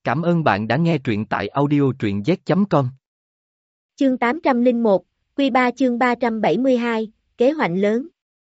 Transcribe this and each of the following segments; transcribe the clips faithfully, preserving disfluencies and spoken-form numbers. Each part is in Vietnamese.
Cảm ơn bạn đã nghe truyện tại audio truyện z chấm com. Chương tám trăm lẻ một, Quy ba chương ba trăm bảy mươi hai, kế hoạch lớn.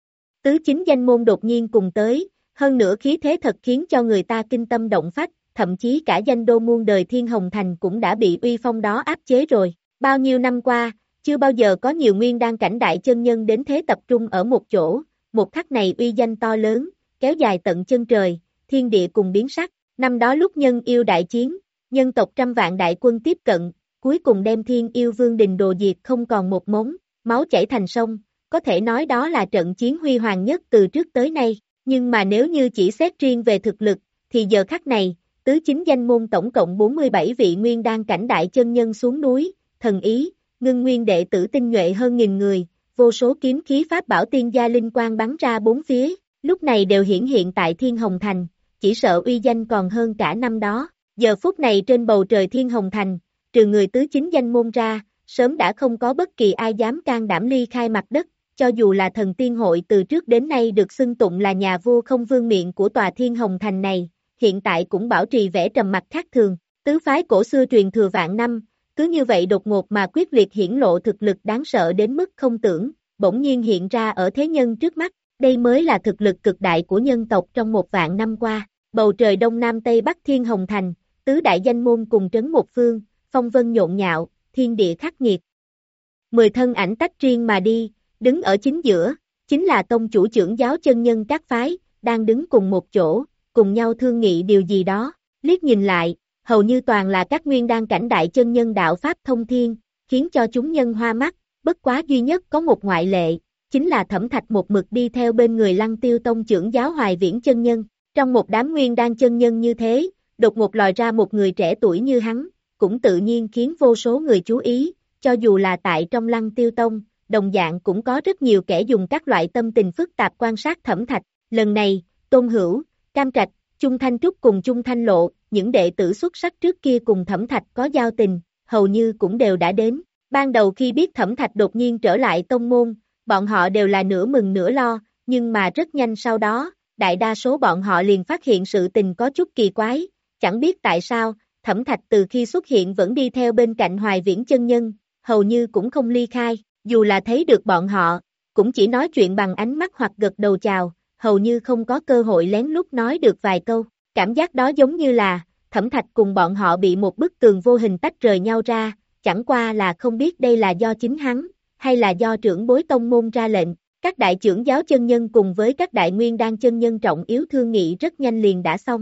Tứ chính danh môn đột nhiên cùng tới, hơn nữa khí thế thật khiến cho người ta kinh tâm động phách, thậm chí cả danh đô muôn đời Thiên Hồng Thành cũng đã bị uy phong đó áp chế rồi. Bao nhiêu năm qua, chưa bao giờ có nhiều nguyên đan cảnh đại chân nhân đến thế tập trung ở một chỗ, một khắc này uy danh to lớn, kéo dài tận chân trời, thiên địa cùng biến sắc. Năm đó lúc nhân yêu đại chiến, nhân tộc trăm vạn đại quân tiếp cận, cuối cùng đem thiên yêu vương đình đồ diệt không còn một mống, máu chảy thành sông, có thể nói đó là trận chiến huy hoàng nhất từ trước tới nay, nhưng mà nếu như chỉ xét riêng về thực lực, thì giờ khắc này, tứ chính danh môn tổng cộng bốn mươi bảy vị nguyên đan cảnh đại chân nhân xuống núi, thần ý, ngưng nguyên đệ tử tinh nhuệ hơn nghìn người, vô số kiếm khí pháp bảo tiên gia linh quang bắn ra bốn phía, lúc này đều hiển hiện tại Thiên Hồng Thành. Chỉ sợ uy danh còn hơn cả năm đó, giờ phút này trên bầu trời Thiên Hồng Thành, trừ người tứ chính danh môn ra, sớm đã không có bất kỳ ai dám can đảm ly khai mặt đất, cho dù là thần tiên hội từ trước đến nay được xưng tụng là nhà vua không vương miện của tòa Thiên Hồng Thành này, hiện tại cũng bảo trì vẻ trầm mặc khác thường, tứ phái cổ xưa truyền thừa vạn năm, cứ như vậy đột ngột mà quyết liệt hiển lộ thực lực đáng sợ đến mức không tưởng, bỗng nhiên hiện ra ở thế nhân trước mắt. Đây mới là thực lực cực đại của nhân tộc trong một vạn năm qua. Bầu trời đông nam tây bắc Thiên Hồng Thành, tứ đại danh môn cùng trấn một phương, phong vân nhộn nhạo, thiên địa khắc nghiệt. Mười thân ảnh tách riêng mà đi, đứng ở chính giữa, chính là tông chủ trưởng giáo chân nhân các phái, đang đứng cùng một chỗ, cùng nhau thương nghị điều gì đó. Liếc nhìn lại, hầu như toàn là các nguyên đan cảnh đại chân nhân đạo pháp thông thiên, khiến cho chúng nhân hoa mắt, bất quá duy nhất có một ngoại lệ. Chính là Thẩm Thạch một mực đi theo bên người Lăng Tiêu Tông trưởng giáo Hoài Viễn chân nhân, trong một đám nguyên đan chân nhân như thế, đột ngột lòi ra một người trẻ tuổi như hắn, cũng tự nhiên khiến vô số người chú ý, cho dù là tại trong Lăng Tiêu Tông, đồng dạng cũng có rất nhiều kẻ dùng các loại tâm tình phức tạp quan sát Thẩm Thạch, lần này, Tôn Hữu, Cam Trạch, Chung Thanh Trúc cùng Chung Thanh Lộ, những đệ tử xuất sắc trước kia cùng Thẩm Thạch có giao tình, hầu như cũng đều đã đến, ban đầu khi biết Thẩm Thạch đột nhiên trở lại tông môn, bọn họ đều là nửa mừng nửa lo, nhưng mà rất nhanh sau đó, đại đa số bọn họ liền phát hiện sự tình có chút kỳ quái, chẳng biết tại sao, Thẩm Thạch từ khi xuất hiện vẫn đi theo bên cạnh Hoài Viễn chân nhân, hầu như cũng không ly khai, dù là thấy được bọn họ, cũng chỉ nói chuyện bằng ánh mắt hoặc gật đầu chào, hầu như không có cơ hội lén lút nói được vài câu, cảm giác đó giống như là, Thẩm Thạch cùng bọn họ bị một bức tường vô hình tách rời nhau ra, chẳng qua là không biết đây là do chính hắn, hay là do trưởng bối tông môn ra lệnh, các đại trưởng giáo chân nhân cùng với các đại nguyên đan chân nhân trọng yếu thương nghị rất nhanh liền đã xong.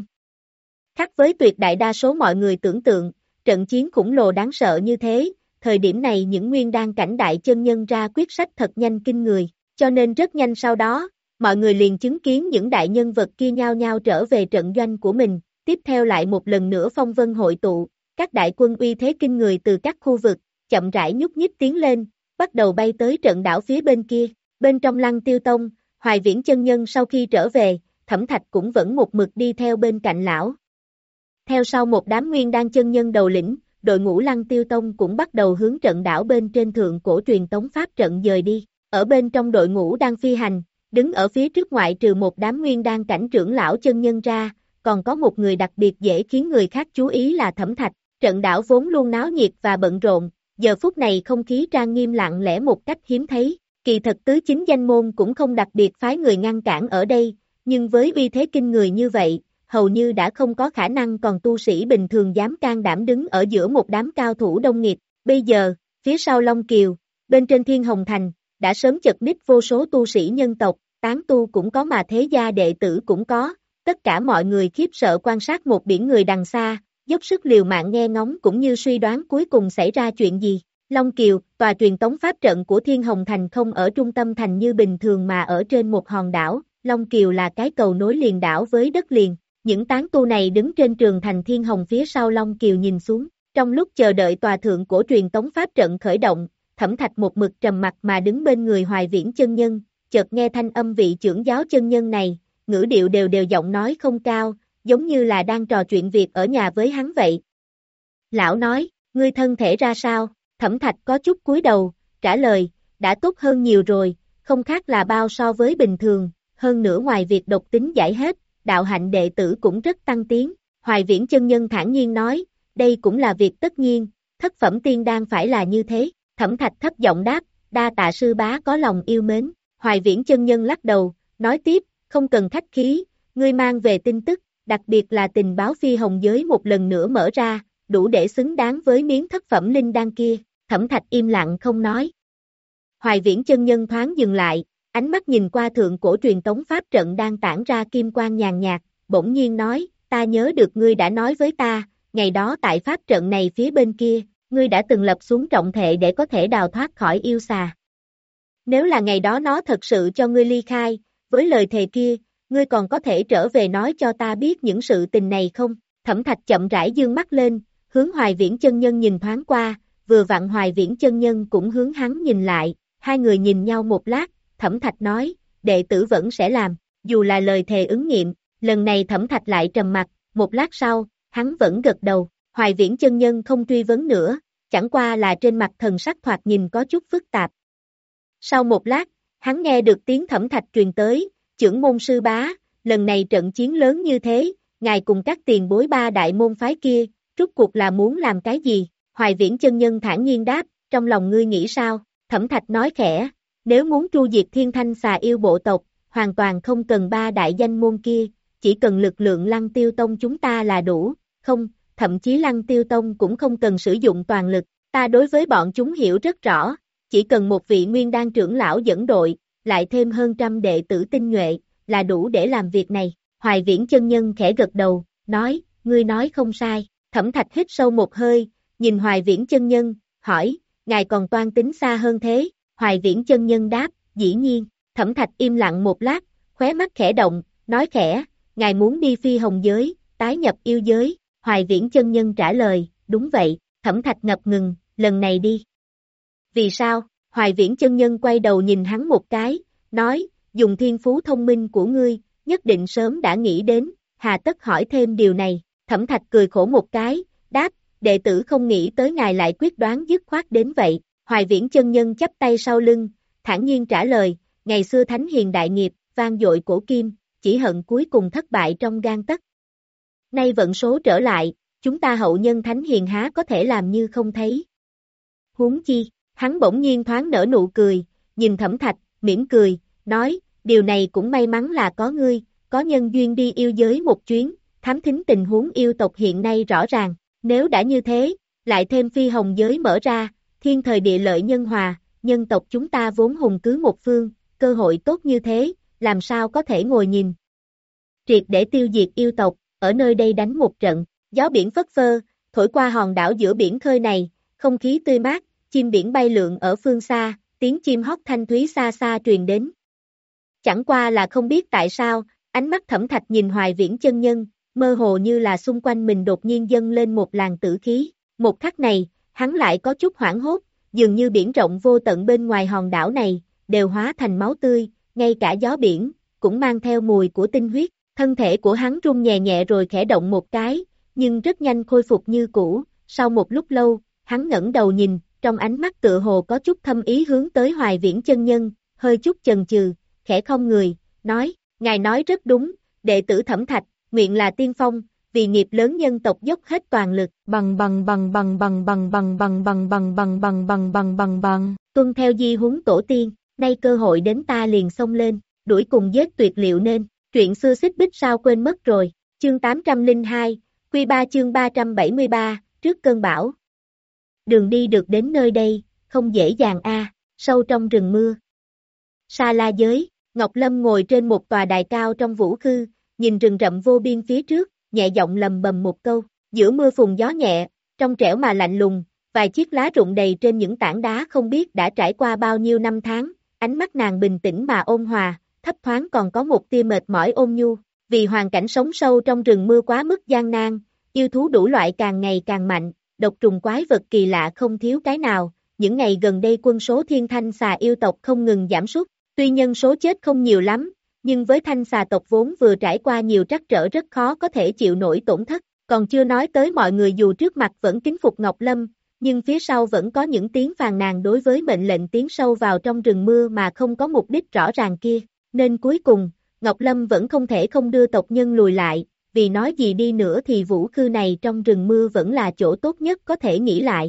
Khác với tuyệt đại đa số mọi người tưởng tượng, trận chiến khủng lồ đáng sợ như thế, thời điểm này những nguyên đan cảnh đại chân nhân ra quyết sách thật nhanh kinh người, cho nên rất nhanh sau đó, mọi người liền chứng kiến những đại nhân vật kia nhao nhao trở về trận doanh của mình, tiếp theo lại một lần nữa phong vân hội tụ, các đại quân uy thế kinh người từ các khu vực, chậm rãi nhúc nhích tiến lên, bắt đầu bay tới trận đảo phía bên kia, bên trong Lăng Tiêu Tông, Hoài Viễn chân nhân sau khi trở về, Thẩm Thạch cũng vẫn một mực đi theo bên cạnh lão. Theo sau một đám nguyên đan chân nhân đầu lĩnh, đội ngũ Lăng Tiêu Tông cũng bắt đầu hướng trận đảo bên trên thượng cổ truyền tống pháp trận dời đi, ở bên trong đội ngũ đang phi hành, đứng ở phía trước ngoại trừ một đám nguyên đan cảnh trưởng lão chân nhân ra, còn có một người đặc biệt dễ khiến người khác chú ý là Thẩm Thạch, trận đảo vốn luôn náo nhiệt và bận rộn. Giờ phút này không khí trang nghiêm lặng lẽ một cách hiếm thấy, kỳ thật tứ chính danh môn cũng không đặc biệt phái người ngăn cản ở đây, nhưng với uy thế kinh người như vậy, hầu như đã không có khả năng còn tu sĩ bình thường dám can đảm đứng ở giữa một đám cao thủ đông nghịt. Bây giờ, phía sau Long Kiều, bên trên Thiên Hồng Thành, đã sớm chật ních vô số tu sĩ nhân tộc, tán tu cũng có mà thế gia đệ tử cũng có, tất cả mọi người khiếp sợ quan sát một biển người đằng xa, dốc sức liều mạng nghe ngóng cũng như suy đoán cuối cùng xảy ra chuyện gì. Long Kiều, tòa truyền tống pháp trận của Thiên Hồng Thành không ở trung tâm thành như bình thường mà ở trên một hòn đảo, Long Kiều là cái cầu nối liền đảo với đất liền. Những tán tu này đứng trên trường thành Thiên Hồng phía sau Long Kiều nhìn xuống, trong lúc chờ đợi tòa thượng cổ truyền tống pháp trận khởi động, Thẩm Thạch một mực trầm mặc mà đứng bên người Hoài Viễn chân nhân, chợt nghe thanh âm vị trưởng giáo chân nhân này, ngữ điệu đều đều giọng nói không cao, giống như là đang trò chuyện việc ở nhà với hắn vậy. Lão nói, ngươi thân thể ra sao? Thẩm Thạch có chút cúi đầu, trả lời, đã tốt hơn nhiều rồi, không khác là bao so với bình thường, hơn nữa ngoài việc độc tính giải hết, đạo hạnh đệ tử cũng rất tăng tiến. Hoài Viễn chân nhân thản nhiên nói, đây cũng là việc tất nhiên, thất phẩm tiên đan phải là như thế. Thẩm Thạch thấp giọng đáp, đa tạ sư bá có lòng yêu mến. Hoài Viễn chân nhân lắc đầu, nói tiếp, không cần khách khí, ngươi mang về tin tức, đặc biệt là tình báo phi hồng giới một lần nữa mở ra, đủ để xứng đáng với miếng thất phẩm linh đan kia. Thẩm Thạch im lặng không nói. Hoài Viễn chân nhân thoáng dừng lại, ánh mắt nhìn qua thượng cổ truyền tống pháp trận đang tản ra kim quang nhàn nhạt, bỗng nhiên nói, ta nhớ được ngươi đã nói với ta, ngày đó tại pháp trận này phía bên kia, ngươi đã từng lập xuống trọng thệ để có thể đào thoát khỏi yêu xà. Nếu là ngày đó nó thật sự cho ngươi ly khai, với lời thề kia, ngươi còn có thể trở về nói cho ta biết những sự tình này không? Thẩm Thạch chậm rãi dương mắt lên, hướng Hoài Viễn chân nhân nhìn thoáng qua, vừa vặn Hoài Viễn chân nhân cũng hướng hắn nhìn lại, hai người nhìn nhau một lát, Thẩm Thạch nói, đệ tử vẫn sẽ làm, dù là lời thề ứng nghiệm, lần này Thẩm Thạch lại trầm mặt, một lát sau, hắn vẫn gật đầu, Hoài Viễn chân nhân không truy vấn nữa, chẳng qua là trên mặt thần sắc thoạt nhìn có chút phức tạp. Sau một lát, hắn nghe được tiếng Thẩm Thạch truyền tới, chưởng môn sư bá, lần này trận chiến lớn như thế, ngài cùng các tiền bối ba đại môn phái kia, rốt cuộc là muốn làm cái gì? Hoài Viễn chân nhân thản nhiên đáp, trong lòng ngươi nghĩ sao? Thẩm Thạch nói khẽ, nếu muốn tru diệt thiên thanh xà yêu bộ tộc, hoàn toàn không cần ba đại danh môn kia, chỉ cần lực lượng Lăng Tiêu Tông chúng ta là đủ, không, thậm chí Lăng Tiêu Tông cũng không cần sử dụng toàn lực, ta đối với bọn chúng hiểu rất rõ, chỉ cần một vị nguyên đan trưởng lão dẫn đội, lại thêm hơn trăm đệ tử tinh nhuệ, là đủ để làm việc này. Hoài Viễn chân nhân khẽ gật đầu, nói, ngươi nói không sai. Thẩm Thạch hít sâu một hơi, nhìn Hoài Viễn chân nhân, hỏi, ngài còn toan tính xa hơn thế? Hoài Viễn chân nhân đáp, dĩ nhiên. Thẩm Thạch im lặng một lát, khóe mắt khẽ động, nói khẽ, ngài muốn đi phi hồng giới, tái nhập yêu giới. Hoài Viễn chân nhân trả lời, đúng vậy. Thẩm Thạch ngập ngừng, lần này đi. Vì sao? Hoài Viễn chân nhân quay đầu nhìn hắn một cái, nói, dùng thiên phú thông minh của ngươi, nhất định sớm đã nghĩ đến, hà tất hỏi thêm điều này. Thẩm Thạch cười khổ một cái, đáp, đệ tử không nghĩ tới ngài lại quyết đoán dứt khoát đến vậy. Hoài Viễn chân nhân chắp tay sau lưng, thản nhiên trả lời, ngày xưa thánh hiền đại nghiệp, vang dội cổ kim, chỉ hận cuối cùng thất bại trong gang tấc. Nay vận số trở lại, chúng ta hậu nhân thánh hiền há có thể làm như không thấy. Huống chi, hắn bỗng nhiên thoáng nở nụ cười, nhìn Thẩm Thạch, mỉm cười, nói, điều này cũng may mắn là có ngươi, có nhân duyên đi yêu giới một chuyến, thám thính tình huống yêu tộc hiện nay rõ ràng, nếu đã như thế, lại thêm phi hồng giới mở ra, thiên thời địa lợi nhân hòa, nhân tộc chúng ta vốn hùng cứ một phương, cơ hội tốt như thế, làm sao có thể ngồi nhìn. Triệt để tiêu diệt yêu tộc, ở nơi đây đánh một trận, gió biển phất phơ, thổi qua hòn đảo giữa biển khơi này, không khí tươi mát, chim biển bay lượn ở phương xa, tiếng chim hót thanh thúy xa xa truyền đến. Chẳng qua là không biết tại sao, ánh mắt Thẩm Thạch nhìn Hoài Viễn chân nhân, mơ hồ như là xung quanh mình đột nhiên dâng lên một làn tử khí. Một khắc này, hắn lại có chút hoảng hốt, dường như biển rộng vô tận bên ngoài hòn đảo này, đều hóa thành máu tươi, ngay cả gió biển, cũng mang theo mùi của tinh huyết. Thân thể của hắn rung nhẹ nhẹ rồi khẽ động một cái, nhưng rất nhanh khôi phục như cũ. Sau một lúc lâu, hắn ngẩng đầu nhìn, trong ánh mắt tựa hồ có chút thâm ý hướng tới Hoài Viễn chân nhân, hơi chút chần chừ, khẽ không người, nói, ngài nói rất đúng, đệ tử Thẩm Thạch, nguyện là tiên phong, vì nghiệp lớn nhân tộc dốc hết toàn lực, bằng bằng bằng bằng bằng bằng bằng bằng bằng bằng bằng bằng bằng bằng bằng bằng, tuân theo di huấn tổ tiên, nay cơ hội đến ta liền xông lên, đuổi cùng giết tuyệt liệu nên, chuyện xưa xích bích sao quên mất rồi, chương tám trăm lẻ hai, quy ba chương ba trăm bảy mươi ba, trước cơn bão. Đường đi được đến nơi đây, không dễ dàng a, sâu trong rừng mưa. Sa La giới, Ngọc Lâm ngồi trên một tòa đài cao trong vũ khư, nhìn rừng rậm vô biên phía trước, nhẹ giọng lầm bầm một câu, giữa mưa phùn gió nhẹ, trong trẻo mà lạnh lùng, vài chiếc lá rụng đầy trên những tảng đá không biết đã trải qua bao nhiêu năm tháng, ánh mắt nàng bình tĩnh mà ôn hòa, thấp thoáng còn có một tia mệt mỏi ôn nhu, vì hoàn cảnh sống sâu trong rừng mưa quá mức gian nan, yêu thú đủ loại càng ngày càng mạnh, độc trùng quái vật kỳ lạ không thiếu cái nào, những ngày gần đây quân số thiên thanh xà yêu tộc không ngừng giảm sút, tuy nhân số chết không nhiều lắm, nhưng với thanh xà tộc vốn vừa trải qua nhiều trắc trở rất khó có thể chịu nổi tổn thất, còn chưa nói tới mọi người dù trước mặt vẫn kính phục Ngọc Lâm, nhưng phía sau vẫn có những tiếng phàn nàn đối với mệnh lệnh tiến sâu vào trong rừng mưa mà không có mục đích rõ ràng kia, nên cuối cùng, Ngọc Lâm vẫn không thể không đưa tộc nhân lùi lại, vì nói gì đi nữa thì vũ khư này trong rừng mưa vẫn là chỗ tốt nhất có thể nghỉ lại.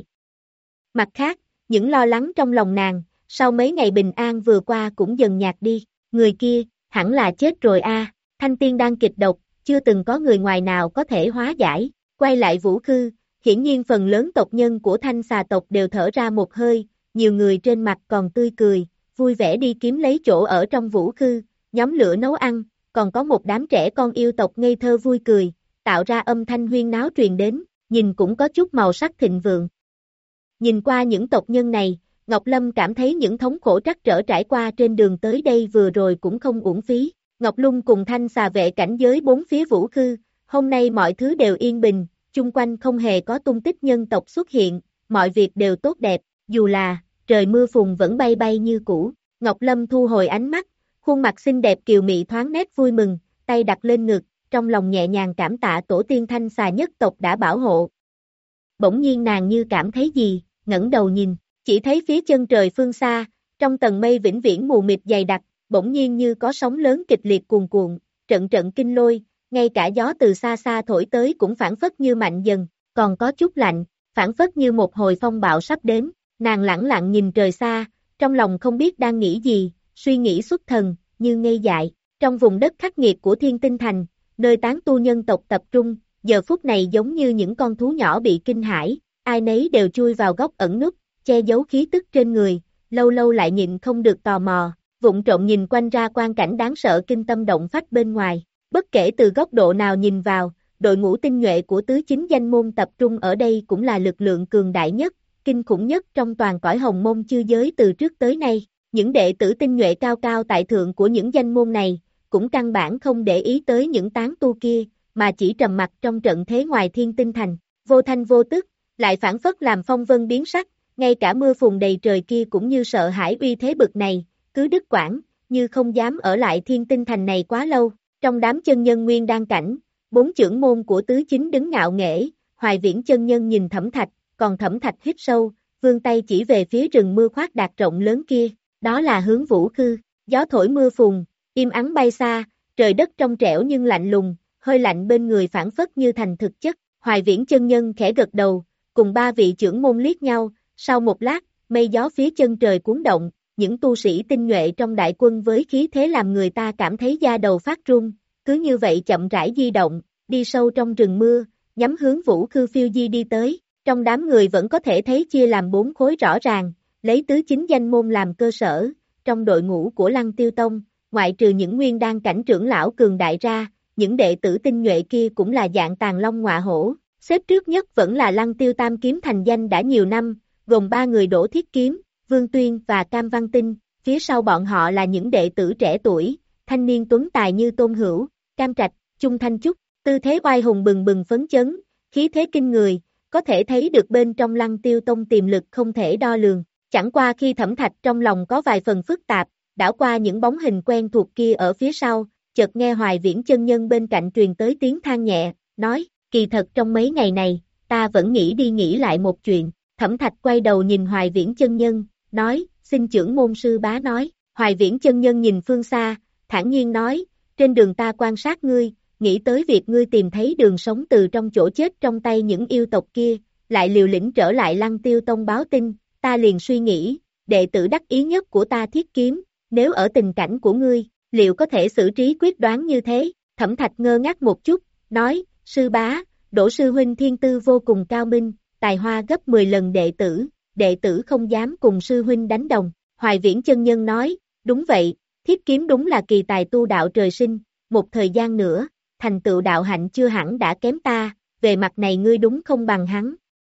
Mặt khác, những lo lắng trong lòng nàng, sau mấy ngày bình an vừa qua cũng dần nhạt đi, người kia, hẳn là chết rồi a. Thanh tiên đang kịch độc, chưa từng có người ngoài nào có thể hóa giải, quay lại vũ khư, hiển nhiên phần lớn tộc nhân của thanh xà tộc đều thở ra một hơi, nhiều người trên mặt còn tươi cười, vui vẻ đi kiếm lấy chỗ ở trong vũ khư, nhóm lửa nấu ăn, còn có một đám trẻ con yêu tộc ngây thơ vui cười, tạo ra âm thanh huyên náo truyền đến, nhìn cũng có chút màu sắc thịnh vượng. Nhìn qua những tộc nhân này, Ngọc Lâm cảm thấy những thống khổ trắc trở trải qua trên đường tới đây vừa rồi cũng không uổng phí. Ngọc Lung cùng thanh xà vệ cảnh giới bốn phía vũ khư, hôm nay mọi thứ đều yên bình, chung quanh không hề có tung tích nhân tộc xuất hiện, mọi việc đều tốt đẹp, dù là trời mưa phùn vẫn bay bay như cũ. Ngọc Lâm thu hồi ánh mắt, khuôn mặt xinh đẹp kiều mị thoáng nét vui mừng, tay đặt lên ngực, trong lòng nhẹ nhàng cảm tạ tổ tiên thanh xà nhất tộc đã bảo hộ. Bỗng nhiên nàng như cảm thấy gì, ngẩng đầu nhìn, chỉ thấy phía chân trời phương xa, trong tầng mây vĩnh viễn mù mịt dày đặc, bỗng nhiên như có sóng lớn kịch liệt cuồn cuộn, trận trận kinh lôi, ngay cả gió từ xa xa thổi tới cũng phản phất như mạnh dần, còn có chút lạnh, phản phất như một hồi phong bạo sắp đến, nàng lẳng lặng nhìn trời xa, trong lòng không biết đang nghĩ gì, suy nghĩ xuất thần, như ngây dại, trong vùng đất khắc nghiệt của Thiên Tinh Thành, nơi tán tu nhân tộc tập trung, giờ phút này giống như những con thú nhỏ bị kinh hãi, ai nấy đều chui vào góc ẩn núp, che giấu khí tức trên người, lâu lâu lại nhịn không được tò mò, vụng trộm nhìn quanh ra quang cảnh đáng sợ kinh tâm động phách bên ngoài, bất kể từ góc độ nào nhìn vào, đội ngũ tinh nhuệ của tứ chính danh môn tập trung ở đây cũng là lực lượng cường đại nhất, kinh khủng nhất trong toàn cõi hồng môn chư giới từ trước tới nay, những đệ tử tinh nhuệ cao cao tại thượng của những danh môn này, cũng căn bản không để ý tới những tán tu kia, mà chỉ trầm mặc trong trận thế ngoài Thiên Tinh Thành, vô thanh vô tức, lại phản phất làm phong vân biến sắc, ngay cả mưa phùn đầy trời kia cũng như sợ hãi uy thế bực này, cứ đứt quãng, như không dám ở lại Thiên Tinh Thành này quá lâu. Trong đám chân nhân nguyên đan cảnh, bốn trưởng môn của tứ chính đứng ngạo nghễ, Hoài Viễn chân nhân nhìn Thẩm Thạch, còn Thẩm Thạch hít sâu, vươn tay chỉ về phía rừng mưa khoác đạt rộng lớn kia, đó là hướng vũ khư, gió thổi mưa phùn, im ắng bay xa, trời đất trong trẻo nhưng lạnh lùng, hơi lạnh bên người phản phất như thành thực chất, Hoài Viễn chân nhân khẽ gật đầu, cùng ba vị trưởng môn liếc nhau, sau một lát, mây gió phía chân trời cuốn động, những tu sĩ tinh nhuệ trong đại quân với khí thế làm người ta cảm thấy da đầu phát run, cứ như vậy chậm rãi di động, đi sâu trong rừng mưa, nhắm hướng vũ khư phiêu di đi tới, trong đám người vẫn có thể thấy chia làm bốn khối rõ ràng, lấy tứ chính danh môn làm cơ sở, trong đội ngũ của Lăng Tiêu Tông, ngoại trừ những nguyên đan cảnh trưởng lão cường đại ra, những đệ tử tinh nhuệ kia cũng là dạng tàn long ngọa hổ, xếp trước nhất vẫn là Lăng Tiêu Tam Kiếm thành danh đã nhiều năm, gồm ba người Đỗ Thiết Kiếm, Vương Tuyên và Cam Văn Tinh, phía sau bọn họ là những đệ tử trẻ tuổi, thanh niên tuấn tài như Tôn Hữu, Cam Trạch, Chung Thanh Trúc, tư thế oai hùng bừng bừng phấn chấn, khí thế kinh người, có thể thấy được bên trong Lăng Tiêu Tông tiềm lực không thể đo lường, chẳng qua khi Thẩm Thạch trong lòng có vài phần phức tạp, đảo qua những bóng hình quen thuộc kia ở phía sau, chợt nghe Hoài Viễn chân nhân bên cạnh truyền tới tiếng than nhẹ, nói, kỳ thật trong mấy ngày này, ta vẫn nghĩ đi nghĩ lại một chuyện, Thẩm Thạch quay đầu nhìn Hoài Viễn chân nhân, nói, xin trưởng môn sư bá nói, Hoài Viễn chân nhân nhìn phương xa, thản nhiên nói, trên đường ta quan sát ngươi, nghĩ tới việc ngươi tìm thấy đường sống từ trong chỗ chết trong tay những yêu tộc kia, lại liều lĩnh trở lại Lăng Tiêu Tông báo tin, ta liền suy nghĩ, đệ tử đắc ý nhất của ta Thiết Kiếm, nếu ở tình cảnh của ngươi, liệu có thể xử trí quyết đoán như thế, Thẩm Thạch ngơ ngác một chút, nói, sư bá, Đỗ sư huynh thiên tư vô cùng cao minh, tài hoa gấp mười lần đệ tử, đệ tử không dám cùng sư huynh đánh đồng, Hoài Viễn chân nhân nói, đúng vậy, Thiết Kiếm đúng là kỳ tài tu đạo trời sinh, một thời gian nữa, thành tựu đạo hạnh chưa hẳn đã kém ta, về mặt này ngươi đúng không bằng hắn.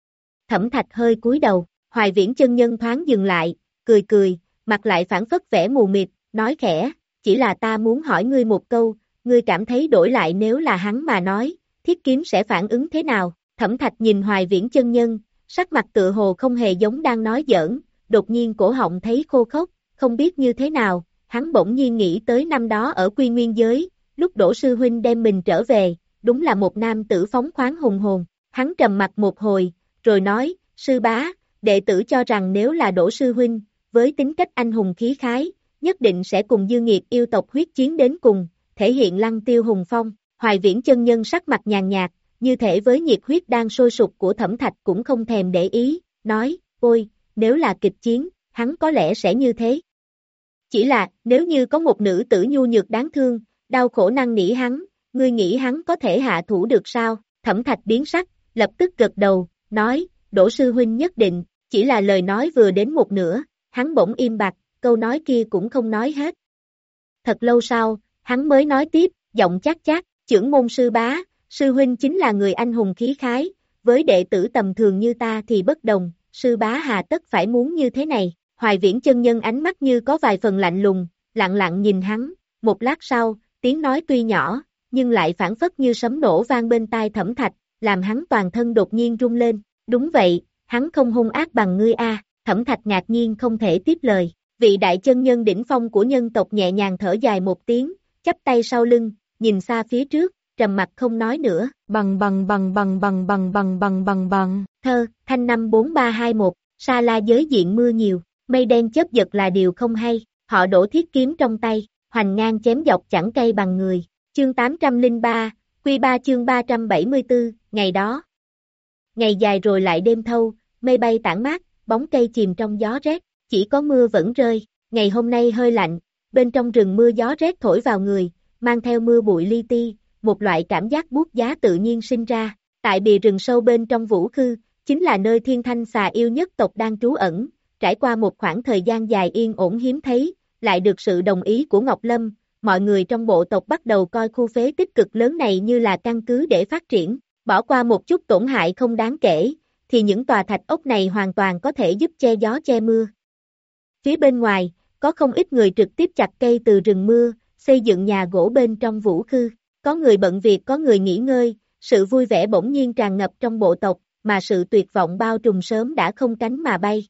Thẩm Thạch hơi cúi đầu, Hoài Viễn chân nhân thoáng dừng lại, cười cười, mặt lại phản phất vẻ mù mịt, nói khẽ, chỉ là ta muốn hỏi ngươi một câu, ngươi cảm thấy đổi lại nếu là hắn mà nói, Thiết Kiếm sẽ phản ứng thế nào? Thẩm Thạch nhìn Hoài Viễn chân nhân, sắc mặt tựa hồ không hề giống đang nói giỡn, đột nhiên cổ họng thấy khô khốc, không biết như thế nào, hắn bỗng nhiên nghĩ tới năm đó ở Quy Nguyên giới, lúc Đỗ sư huynh đem mình trở về, đúng là một nam tử phóng khoáng hùng hồn, hắn trầm mặt một hồi, rồi nói, sư bá, đệ tử cho rằng nếu là Đỗ sư huynh, với tính cách anh hùng khí khái, nhất định sẽ cùng dư nghiệt yêu tộc huyết chiến đến cùng, thể hiện Lăng Tiêu hùng phong, Hoài Viễn chân nhân sắc mặt nhàn nhạt, như thể với nhiệt huyết đang sôi sục của Thẩm Thạch cũng không thèm để ý, nói, ôi, nếu là kịch chiến, hắn có lẽ sẽ như thế. Chỉ là, nếu như có một nữ tử nhu nhược đáng thương, đau khổ năn nỉ hắn, ngươi nghĩ hắn có thể hạ thủ được sao? Thẩm Thạch biến sắc, lập tức gật đầu, nói, Đỗ sư huynh nhất định, chỉ là lời nói vừa đến một nửa, hắn bỗng im bặt, câu nói kia cũng không nói hết. Thật lâu sau, hắn mới nói tiếp, giọng chát chát, chưởng môn sư bá, sư huynh chính là người anh hùng khí khái, với đệ tử tầm thường như ta thì bất đồng, sư bá hà tất phải muốn như thế này. Hoài Viễn chân nhân ánh mắt như có vài phần lạnh lùng, lặng lặng nhìn hắn, một lát sau, tiếng nói tuy nhỏ, nhưng lại phảng phất như sấm nổ vang bên tai Thẩm Thạch, làm hắn toàn thân đột nhiên rung lên, đúng vậy, hắn không hung ác bằng ngươi a. Thẩm Thạch ngạc nhiên không thể tiếp lời, vị đại chân nhân đỉnh phong của nhân tộc nhẹ nhàng thở dài một tiếng, chắp tay sau lưng, nhìn xa phía trước, trầm mặt không nói nữa, bằng bằng bằng bằng bằng bằng bằng bằng bằng bằng, thơ, thanh năm bốn ba hai một, sa la giới diện mưa nhiều. Mây đen chớp giật là điều không hay, họ đổ thiết kiếm trong tay, hoành ngang chém dọc chẳng cây bằng người. Chương tám trăm lẻ ba, Quy ba chương ba trăm bảy mươi tư, ngày đó. Ngày dài rồi lại đêm thâu, mây bay tản mát, bóng cây chìm trong gió rét, chỉ có mưa vẫn rơi. Ngày hôm nay hơi lạnh, bên trong rừng mưa gió rét thổi vào người, mang theo mưa bụi li ti, một loại cảm giác buốt giá tự nhiên sinh ra. Tại bìa rừng sâu bên trong Vũ Khư, chính là nơi thiên thanh xà yêu nhất tộc đang trú ẩn. Trải qua một khoảng thời gian dài yên ổn hiếm thấy, lại được sự đồng ý của Ngọc Lâm, mọi người trong bộ tộc bắt đầu coi khu phế tích cực lớn này như là căn cứ để phát triển, bỏ qua một chút tổn hại không đáng kể, thì những tòa thạch ốc này hoàn toàn có thể giúp che gió che mưa. Phía bên ngoài, có không ít người trực tiếp chặt cây từ rừng mưa, xây dựng nhà gỗ bên trong Vũ Khư, có người bận việc có người nghỉ ngơi, sự vui vẻ bỗng nhiên tràn ngập trong bộ tộc, mà sự tuyệt vọng bao trùm sớm đã không cánh mà bay.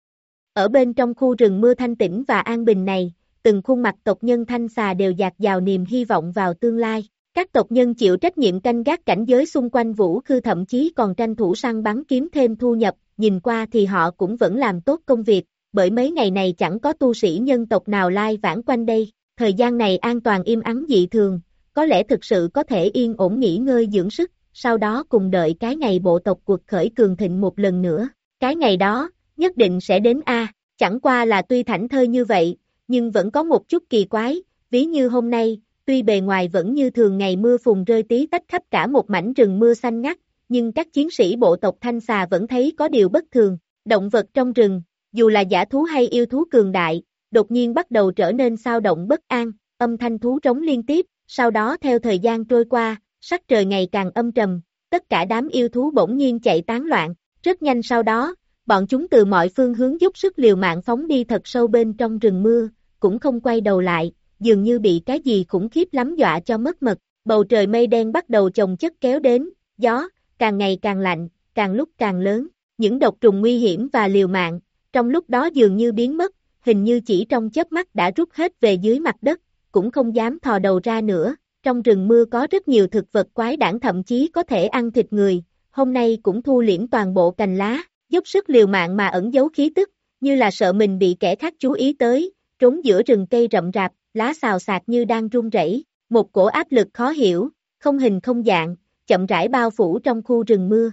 Ở bên trong khu rừng mưa thanh tĩnh và an bình này, từng khuôn mặt tộc nhân thanh xà đều dạt dào niềm hy vọng vào tương lai. Các tộc nhân chịu trách nhiệm canh gác cảnh giới xung quanh Vũ Khư thậm chí còn tranh thủ săn bắn kiếm thêm thu nhập, nhìn qua thì họ cũng vẫn làm tốt công việc, bởi mấy ngày này chẳng có tu sĩ nhân tộc nào lai vãng quanh đây. Thời gian này an toàn im ắng dị thường, có lẽ thực sự có thể yên ổn nghỉ ngơi dưỡng sức, sau đó cùng đợi cái ngày bộ tộc cuộc khởi cường thịnh một lần nữa. Cái ngày đó, nhất định sẽ đến a. Chẳng qua là tuy thảnh thơi như vậy, nhưng vẫn có một chút kỳ quái, ví như hôm nay, tuy bề ngoài vẫn như thường ngày mưa phùn rơi tí tách khắp cả một mảnh rừng mưa xanh ngắt, nhưng các chiến sĩ bộ tộc Thanh Xà vẫn thấy có điều bất thường. Động vật trong rừng, dù là dã thú hay yêu thú cường đại, đột nhiên bắt đầu trở nên xao động bất an, âm thanh thú trống liên tiếp, sau đó theo thời gian trôi qua, sắc trời ngày càng âm trầm, tất cả đám yêu thú bỗng nhiên chạy tán loạn, rất nhanh sau đó, bọn chúng từ mọi phương hướng dốc sức liều mạng phóng đi thật sâu bên trong rừng mưa, cũng không quay đầu lại, dường như bị cái gì khủng khiếp lắm dọa cho mất mật. Bầu trời mây đen bắt đầu chồng chất kéo đến, gió càng ngày càng lạnh, càng lúc càng lớn, những độc trùng nguy hiểm và liều mạng, trong lúc đó dường như biến mất, hình như chỉ trong chớp mắt đã rút hết về dưới mặt đất, cũng không dám thò đầu ra nữa. Trong rừng mưa có rất nhiều thực vật quái đản thậm chí có thể ăn thịt người, hôm nay cũng thu liễm toàn bộ cành lá, dốc sức liều mạng mà ẩn giấu khí tức, như là sợ mình bị kẻ khác chú ý tới, trốn giữa rừng cây rậm rạp, lá xào xạc như đang run rẩy, một cổ áp lực khó hiểu, không hình không dạng, chậm rãi bao phủ trong khu rừng mưa.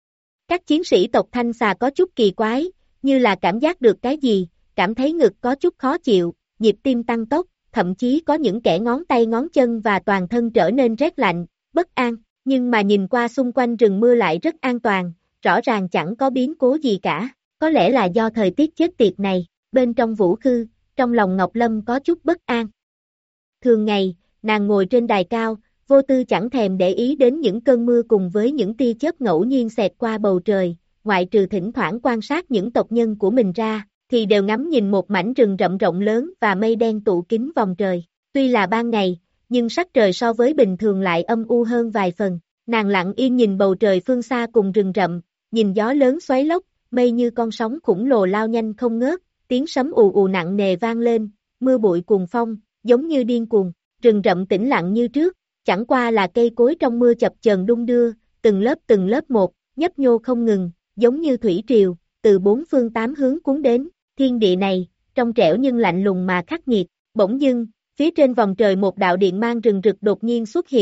Các chiến sĩ tộc Thanh Xà có chút kỳ quái, như là cảm giác được cái gì, cảm thấy ngực có chút khó chịu, nhịp tim tăng tốc, thậm chí có những kẻ ngón tay ngón chân và toàn thân trở nên rét lạnh, bất an, nhưng mà nhìn qua xung quanh rừng mưa lại rất an toàn, rõ ràng chẳng có biến cố gì cả, có lẽ là do thời tiết chết tiệt này, bên trong Vũ Khư, trong lòng Ngọc Lâm có chút bất an. Thường ngày, nàng ngồi trên đài cao, vô tư chẳng thèm để ý đến những cơn mưa cùng với những tia chớp ngẫu nhiên xẹt qua bầu trời, ngoại trừ thỉnh thoảng quan sát những tộc nhân của mình ra, thì đều ngắm nhìn một mảnh rừng rậm rộng lớn và mây đen tụ kín vòng trời. Tuy là ban ngày, nhưng sắc trời so với bình thường lại âm u hơn vài phần. Nàng lặng yên nhìn bầu trời phương xa cùng rừng rậm, nhìn gió lớn xoáy lốc, mây như con sóng khủng lồ lao nhanh không ngớt, tiếng sấm ù ù nặng nề vang lên, mưa bụi cuồng phong, giống như điên cuồng, rừng rậm tĩnh lặng như trước, chẳng qua là cây cối trong mưa chập chờn đung đưa, từng lớp từng lớp một, nhấp nhô không ngừng, giống như thủy triều, từ bốn phương tám hướng cuốn đến, thiên địa này, trong trẻo nhưng lạnh lùng mà khắc nghiệt, bỗng dưng, phía trên vòng trời một đạo điện mang rừng rực đột nhiên xuất hiện,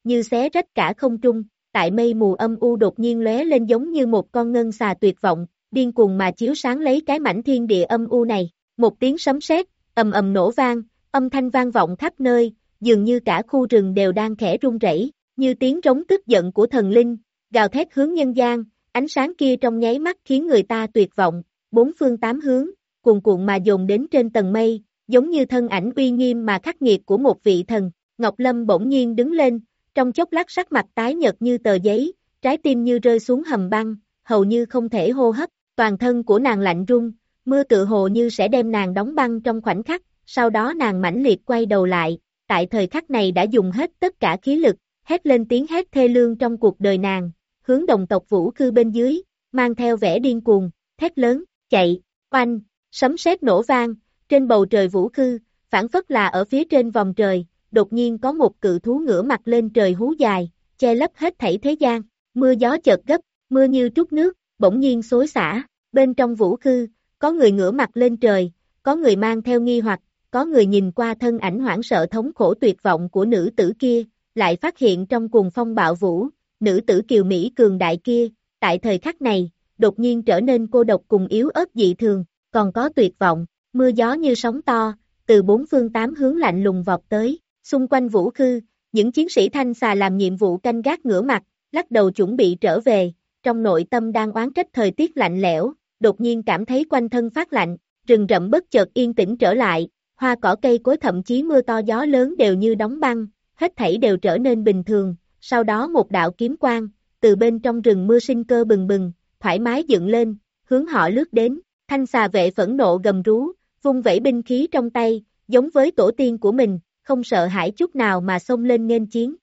như xé rách cả không trung, tại mây mù âm u đột nhiên lóe lên giống như một con ngân xà tuyệt vọng, điên cuồng mà chiếu sáng lấy cái mảnh thiên địa âm u này. Một tiếng sấm sét, ầm ầm nổ vang, âm thanh vang vọng khắp nơi, dường như cả khu rừng đều đang khẽ rung rẩy, như tiếng trống tức giận của thần linh, gào thét hướng nhân gian, ánh sáng kia trong nháy mắt khiến người ta tuyệt vọng, bốn phương tám hướng, cuồn cuộn mà dồn đến trên tầng mây, giống như thân ảnh uy nghiêm mà khắc nghiệt của một vị thần. Ngọc Lâm bỗng nhiên đứng lên, trong chốc lát sắc mặt tái nhợt như tờ giấy, trái tim như rơi xuống hầm băng, hầu như không thể hô hấp, toàn thân của nàng lạnh run, mưa tự hồ như sẽ đem nàng đóng băng trong khoảnh khắc, sau đó nàng mãnh liệt quay đầu lại, tại thời khắc này đã dùng hết tất cả khí lực, hét lên tiếng hét thê lương trong cuộc đời nàng, hướng đồng tộc Vũ Khư bên dưới, mang theo vẻ điên cuồng, thét lớn, chạy, oanh, sấm sét nổ vang, trên bầu trời Vũ Khư, phảng phất là ở phía trên vòng trời, đột nhiên có một cự thú ngửa mặt lên trời hú dài, che lấp hết thảy thế gian, mưa gió chợt gấp, mưa như trút nước, bỗng nhiên xối xả, bên trong Vũ Khư, có người ngửa mặt lên trời, có người mang theo nghi hoặc, có người nhìn qua thân ảnh hoảng sợ thống khổ tuyệt vọng của nữ tử kia, lại phát hiện trong cuồng phong bạo vũ, nữ tử kiều Mỹ cường đại kia, tại thời khắc này, đột nhiên trở nên cô độc cùng yếu ớt dị thường, còn có tuyệt vọng, mưa gió như sóng to, từ bốn phương tám hướng lạnh lùng vọt tới, xung quanh Vũ Khư, những chiến sĩ thanh xà làm nhiệm vụ canh gác ngửa mặt, lắc đầu chuẩn bị trở về, trong nội tâm đang oán trách thời tiết lạnh lẽo, đột nhiên cảm thấy quanh thân phát lạnh, rừng rậm bất chợt yên tĩnh trở lại, hoa cỏ cây cối thậm chí mưa to gió lớn đều như đóng băng, hết thảy đều trở nên bình thường, sau đó một đạo kiếm quang, từ bên trong rừng mưa sinh cơ bừng bừng, thoải mái dựng lên, hướng họ lướt đến, thanh xà vệ phẫn nộ gầm rú, vung vẩy binh khí trong tay, giống với tổ tiên của mình, không sợ hãi chút nào mà xông lên nghênh chiến.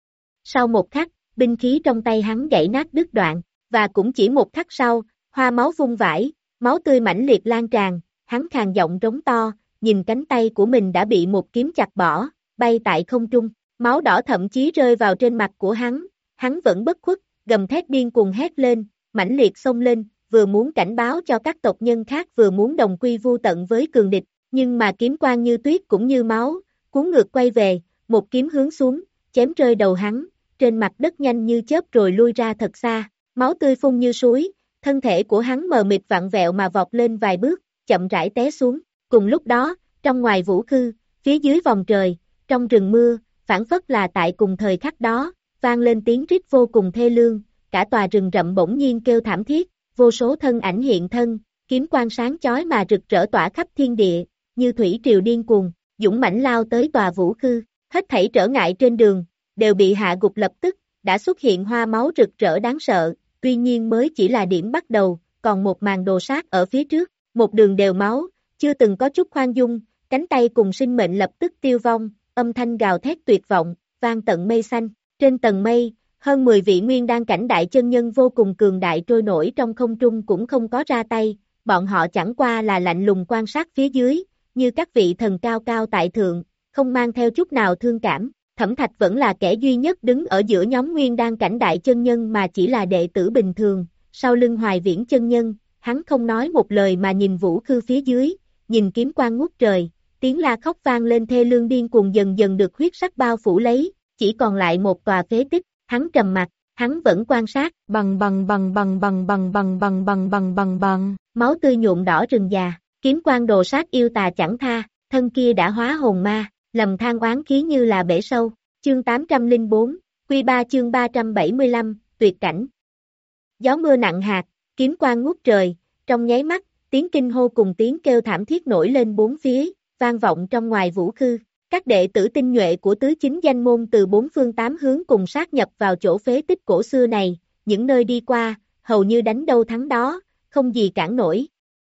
Sau một khắc, binh khí trong tay hắn gãy nát đứt đoạn, và cũng chỉ một khắc sau, hoa máu vung vãi, máu tươi mãnh liệt lan tràn, hắn khàn giọng rống to, nhìn cánh tay của mình đã bị một kiếm chặt bỏ, bay tại không trung, máu đỏ thậm chí rơi vào trên mặt của hắn, hắn vẫn bất khuất, gầm thét điên cuồng hét lên, mãnh liệt xông lên, vừa muốn cảnh báo cho các tộc nhân khác vừa muốn đồng quy vu tận với cường địch, nhưng mà kiếm quang như tuyết cũng như máu, cuốn ngược quay về, một kiếm hướng xuống, chém rơi đầu hắn, trên mặt đất nhanh như chớp rồi lui ra thật xa, máu tươi phun như suối, thân thể của hắn mờ mịt vặn vẹo mà vọt lên vài bước, chậm rãi té xuống, cùng lúc đó, trong ngoài Vũ Khư, phía dưới vòng trời, trong rừng mưa, phảng phất là tại cùng thời khắc đó, vang lên tiếng rít vô cùng thê lương, cả tòa rừng rậm bỗng nhiên kêu thảm thiết, vô số thân ảnh hiện thân, kiếm quang sáng chói mà rực rỡ tỏa khắp thiên địa, như thủy triều điên cuồng, dũng mãnh lao tới tòa Vũ Khư, hết thảy trở ngại trên đường, đều bị hạ gục lập tức, đã xuất hiện hoa máu rực rỡ đáng sợ, tuy nhiên mới chỉ là điểm bắt đầu, còn một màn đồ sát ở phía trước, một đường đều máu, chưa từng có chút khoan dung, cánh tay cùng sinh mệnh lập tức tiêu vong, âm thanh gào thét tuyệt vọng, vang tận mây xanh, trên tầng mây, hơn mười vị nguyên đan cảnh đại chân nhân vô cùng cường đại trôi nổi trong không trung cũng không có ra tay, bọn họ chẳng qua là lạnh lùng quan sát phía dưới, như các vị thần cao cao tại thượng, không mang theo chút nào thương cảm. Thẩm Thạch vẫn là kẻ duy nhất đứng ở giữa nhóm nguyên đan cảnh đại chân nhân mà chỉ là đệ tử bình thường, sau lưng Hoài Viễn chân nhân, hắn không nói một lời mà nhìn Vũ Khư phía dưới, nhìn kiếm quang ngút trời, tiếng la khóc vang lên thê lương điên cuồng dần dần được huyết sắc bao phủ lấy, chỉ còn lại một tòa phế tích, hắn trầm mặt, hắn vẫn quan sát, bằng bằng bằng bằng bằng bằng bằng bằng bằng bằng bằng bằng, máu tươi nhuộm đỏ rừng già, kiếm quang đồ sát yêu tà chẳng tha, thân kia đã hóa hồn ma. Lầm than oán khí như là bể sâu, chương tám trăm lẻ bốn, Quy ba chương ba trăm bảy mươi lăm, tuyệt cảnh. Gió mưa nặng hạt, kiếm quang ngút trời, trong nháy mắt, tiếng kinh hô cùng tiếng kêu thảm thiết nổi lên bốn phía, vang vọng trong ngoài Vũ Khư. Các đệ tử tinh nhuệ của tứ chính danh môn từ bốn phương tám hướng cùng sát nhập vào chỗ phế tích cổ xưa này, những nơi đi qua, hầu như đánh đâu thắng đó, không gì cản nổi.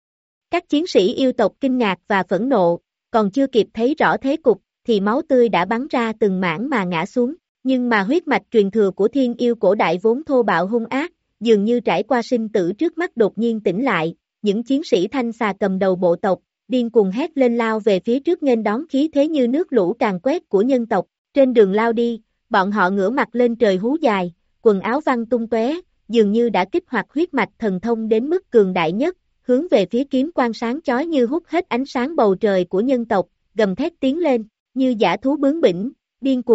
Các chiến sĩ yêu tộc kinh ngạc và phẫn nộ, còn chưa kịp thấy rõ thế cục, thì máu tươi đã bắn ra từng mảng mà ngã xuống, nhưng mà huyết mạch truyền thừa của thiên yêu cổ đại vốn thô bạo hung ác, dường như trải qua sinh tử trước mắt đột nhiên tỉnh lại, những chiến sĩ thanh xà cầm đầu bộ tộc, điên cuồng hét lên lao về phía trước nghênh đón khí thế như nước lũ càn quét của nhân tộc, trên đường lao đi, bọn họ ngửa mặt lên trời hú dài, quần áo văng tung tóe, dường như đã kích hoạt huyết mạch thần thông đến mức cường đại nhất, hướng về phía kiếm quang sáng chói như hút hết ánh sáng bầu trời của nhân tộc, gầm thét tiến lên. Như dã thú bướng bỉnh, điên cuồng,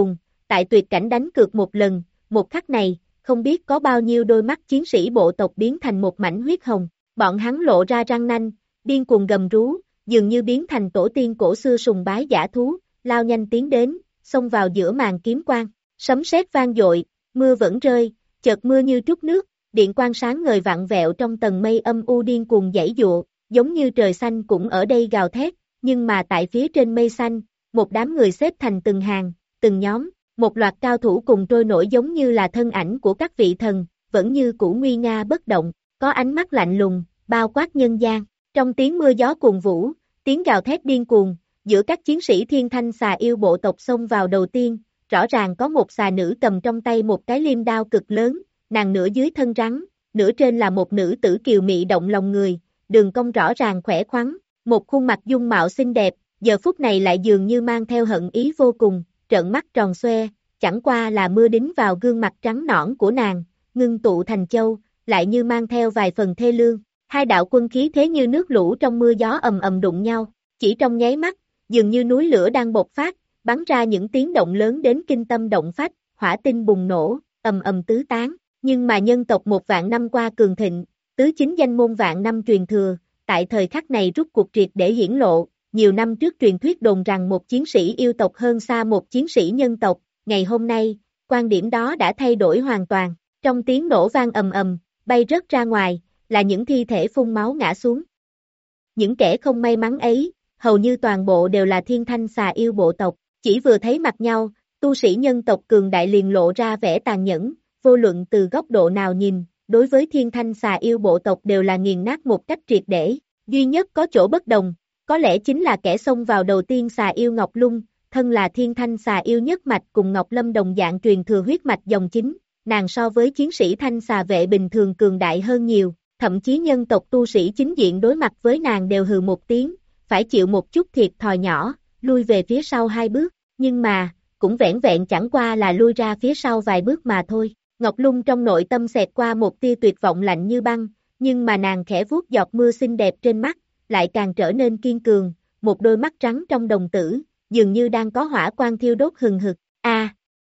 tại tuyệt cảnh đánh cược một lần, một khắc này, không biết có bao nhiêu đôi mắt chiến sĩ bộ tộc biến thành một mảnh huyết hồng, bọn hắn lộ ra răng nanh, điên cuồng gầm rú, dường như biến thành tổ tiên cổ xưa sùng bái dã thú, lao nhanh tiến đến, xông vào giữa màn kiếm quang, sấm sét vang dội, mưa vẫn rơi, chợt mưa như trút nước, điện quang sáng ngời vặn vẹo trong tầng mây âm u điên cuồng giãy giụa, giống như trời xanh cũng ở đây gào thét, nhưng mà tại phía trên mây xanh, một đám người xếp thành từng hàng, từng nhóm, một loạt cao thủ cùng trôi nổi giống như là thân ảnh của các vị thần, vẫn như cũ nguy nga bất động, có ánh mắt lạnh lùng, bao quát nhân gian, trong tiếng mưa gió cuồng vũ, tiếng gào thét điên cuồng, giữa các chiến sĩ thiên thanh xà yêu bộ tộc xông vào đầu tiên, rõ ràng có một xà nữ cầm trong tay một cái liêm đao cực lớn, nàng nửa dưới thân rắn, nửa trên là một nữ tử kiều mị động lòng người, đường cong rõ ràng khỏe khoắn, một khuôn mặt dung mạo xinh đẹp, giờ phút này lại dường như mang theo hận ý vô cùng, trợn mắt tròn xoe, chẳng qua là mưa đính vào gương mặt trắng nõn của nàng, ngưng tụ thành châu, lại như mang theo vài phần thê lương. Hai đạo quân khí thế như nước lũ trong mưa gió ầm ầm đụng nhau, chỉ trong nháy mắt, dường như núi lửa đang bộc phát, bắn ra những tiếng động lớn đến kinh tâm động phách, hỏa tinh bùng nổ, ầm ầm tứ tán, nhưng mà nhân tộc một vạn năm qua cường thịnh, tứ chính danh môn vạn năm truyền thừa, tại thời khắc này rút cuộc triệt để hiển lộ, nhiều năm trước truyền thuyết đồn rằng một chiến sĩ yêu tộc hơn xa một chiến sĩ nhân tộc, ngày hôm nay, quan điểm đó đã thay đổi hoàn toàn, trong tiếng nổ vang ầm ầm, bay rớt ra ngoài, là những thi thể phun máu ngã xuống. Những kẻ không may mắn ấy, hầu như toàn bộ đều là thiên thanh xà yêu bộ tộc, chỉ vừa thấy mặt nhau, tu sĩ nhân tộc cường đại liền lộ ra vẻ tàn nhẫn, vô luận từ góc độ nào nhìn, đối với thiên thanh xà yêu bộ tộc đều là nghiền nát một cách triệt để, duy nhất có chỗ bất đồng, có lẽ chính là kẻ xông vào đầu tiên xà yêu Ngọc Lung, thân là thiên thanh xà yêu nhất mạch cùng Ngọc Lâm đồng dạng truyền thừa huyết mạch dòng chính, nàng so với chiến sĩ thanh xà vệ bình thường cường đại hơn nhiều. Thậm chí nhân tộc tu sĩ chính diện đối mặt với nàng đều hừ một tiếng, phải chịu một chút thiệt thòi nhỏ, lui về phía sau hai bước, nhưng mà, cũng vẻn vẹn chẳng qua là lui ra phía sau vài bước mà thôi. Ngọc Lung trong nội tâm xẹt qua một tia tuyệt vọng lạnh như băng, nhưng mà nàng khẽ vuốt giọt mưa xinh đẹp trên mắt, lại càng trở nên kiên cường, một đôi mắt trắng trong đồng tử, dường như đang có hỏa quang thiêu đốt hừng hực. A!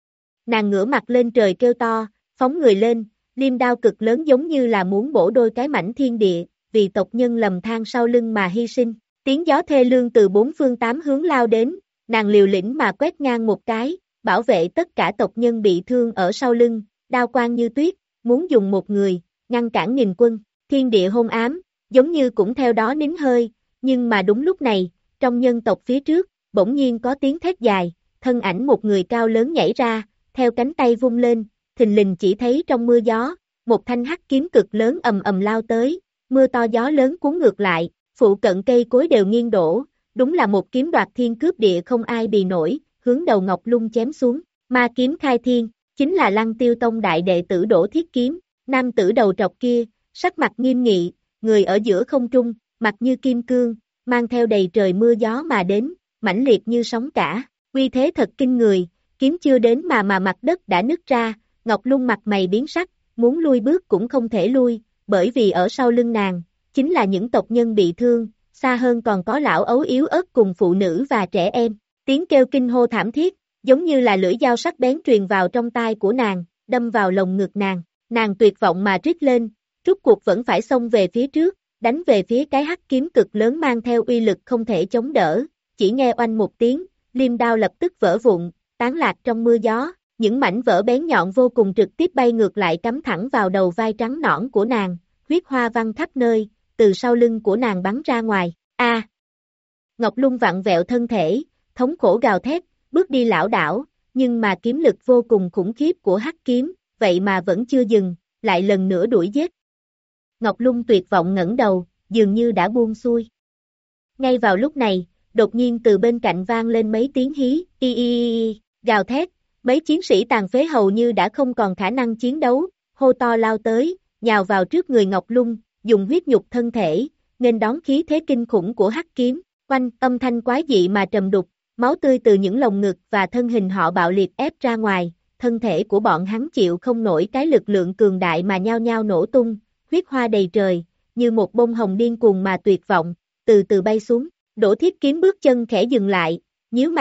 Nàng ngửa mặt lên trời kêu to, phóng người lên. Liêm đao cực lớn giống như là muốn bổ đôi cái mảnh thiên địa, vì tộc nhân lầm than sau lưng mà hy sinh. Tiếng gió thê lương từ bốn phương tám hướng lao đến, nàng liều lĩnh mà quét ngang một cái, bảo vệ tất cả tộc nhân bị thương ở sau lưng, đao quang như tuyết, muốn dùng một người, ngăn cản nghìn quân. Thiên địa hôn ám, giống như cũng theo đó nín hơi, nhưng mà đúng lúc này, trong nhân tộc phía trước, bỗng nhiên có tiếng thét dài, thân ảnh một người cao lớn nhảy ra, theo cánh tay vung lên. Thình lình chỉ thấy trong mưa gió, một thanh hắc kiếm cực lớn ầm ầm lao tới, mưa to gió lớn cuốn ngược lại, phụ cận cây cối đều nghiêng đổ, đúng là một kiếm đoạt thiên cướp địa không ai bì nổi, hướng đầu Ngọc Lung chém xuống, ma kiếm khai thiên, chính là Lăng Tiêu Tông đại đệ tử Đỗ Thiết Kiếm, nam tử đầu trọc kia, sắc mặt nghiêm nghị, người ở giữa không trung, mặt như kim cương, mang theo đầy trời mưa gió mà đến, mãnh liệt như sóng cả, uy thế thật kinh người, kiếm chưa đến mà mà mặt đất đã nứt ra. Ngọc Lung mặt mày biến sắc, muốn lui bước cũng không thể lui, bởi vì ở sau lưng nàng, chính là những tộc nhân bị thương, xa hơn còn có lão ấu yếu ớt cùng phụ nữ và trẻ em. Tiếng kêu kinh hô thảm thiết, giống như là lưỡi dao sắc bén truyền vào trong tai của nàng, đâm vào lồng ngực nàng. Nàng tuyệt vọng mà rít lên, rút cuộc vẫn phải xông về phía trước, đánh về phía cái hắc kiếm cực lớn mang theo uy lực không thể chống đỡ. Chỉ nghe oanh một tiếng, liêm đao lập tức vỡ vụn, tán lạc trong mưa gió. Những mảnh vỡ bén nhọn vô cùng trực tiếp bay ngược lại cắm thẳng vào đầu vai trắng nõn của nàng, huyết hoa văng khắp nơi, từ sau lưng của nàng bắn ra ngoài. A! À, Ngọc Lung vặn vẹo thân thể, thống khổ gào thét, bước đi lảo đảo, nhưng mà kiếm lực vô cùng khủng khiếp của hắc kiếm, vậy mà vẫn chưa dừng, lại lần nữa đuổi giết. Ngọc Lung tuyệt vọng ngẩng đầu, dường như đã buông xuôi. Ngay vào lúc này, đột nhiên từ bên cạnh vang lên mấy tiếng hí, y y y, gào thét. Mấy chiến sĩ tàn phế hầu như đã không còn khả năng chiến đấu, hô to lao tới, nhào vào trước người Ngọc Lung, dùng huyết nhục thân thể, nên đón khí thế kinh khủng của hắc kiếm, oanh, âm thanh quái dị mà trầm đục, máu tươi từ những lồng ngực và thân hình họ bạo liệt ép ra ngoài, thân thể của bọn hắn chịu không nổi cái lực lượng cường đại mà nhao nhao nổ tung, huyết hoa đầy trời, như một bông hồng điên cuồng mà tuyệt vọng, từ từ bay xuống. Đỗ Thiết Kiếm bước chân khẽ dừng lại, nhíu mày,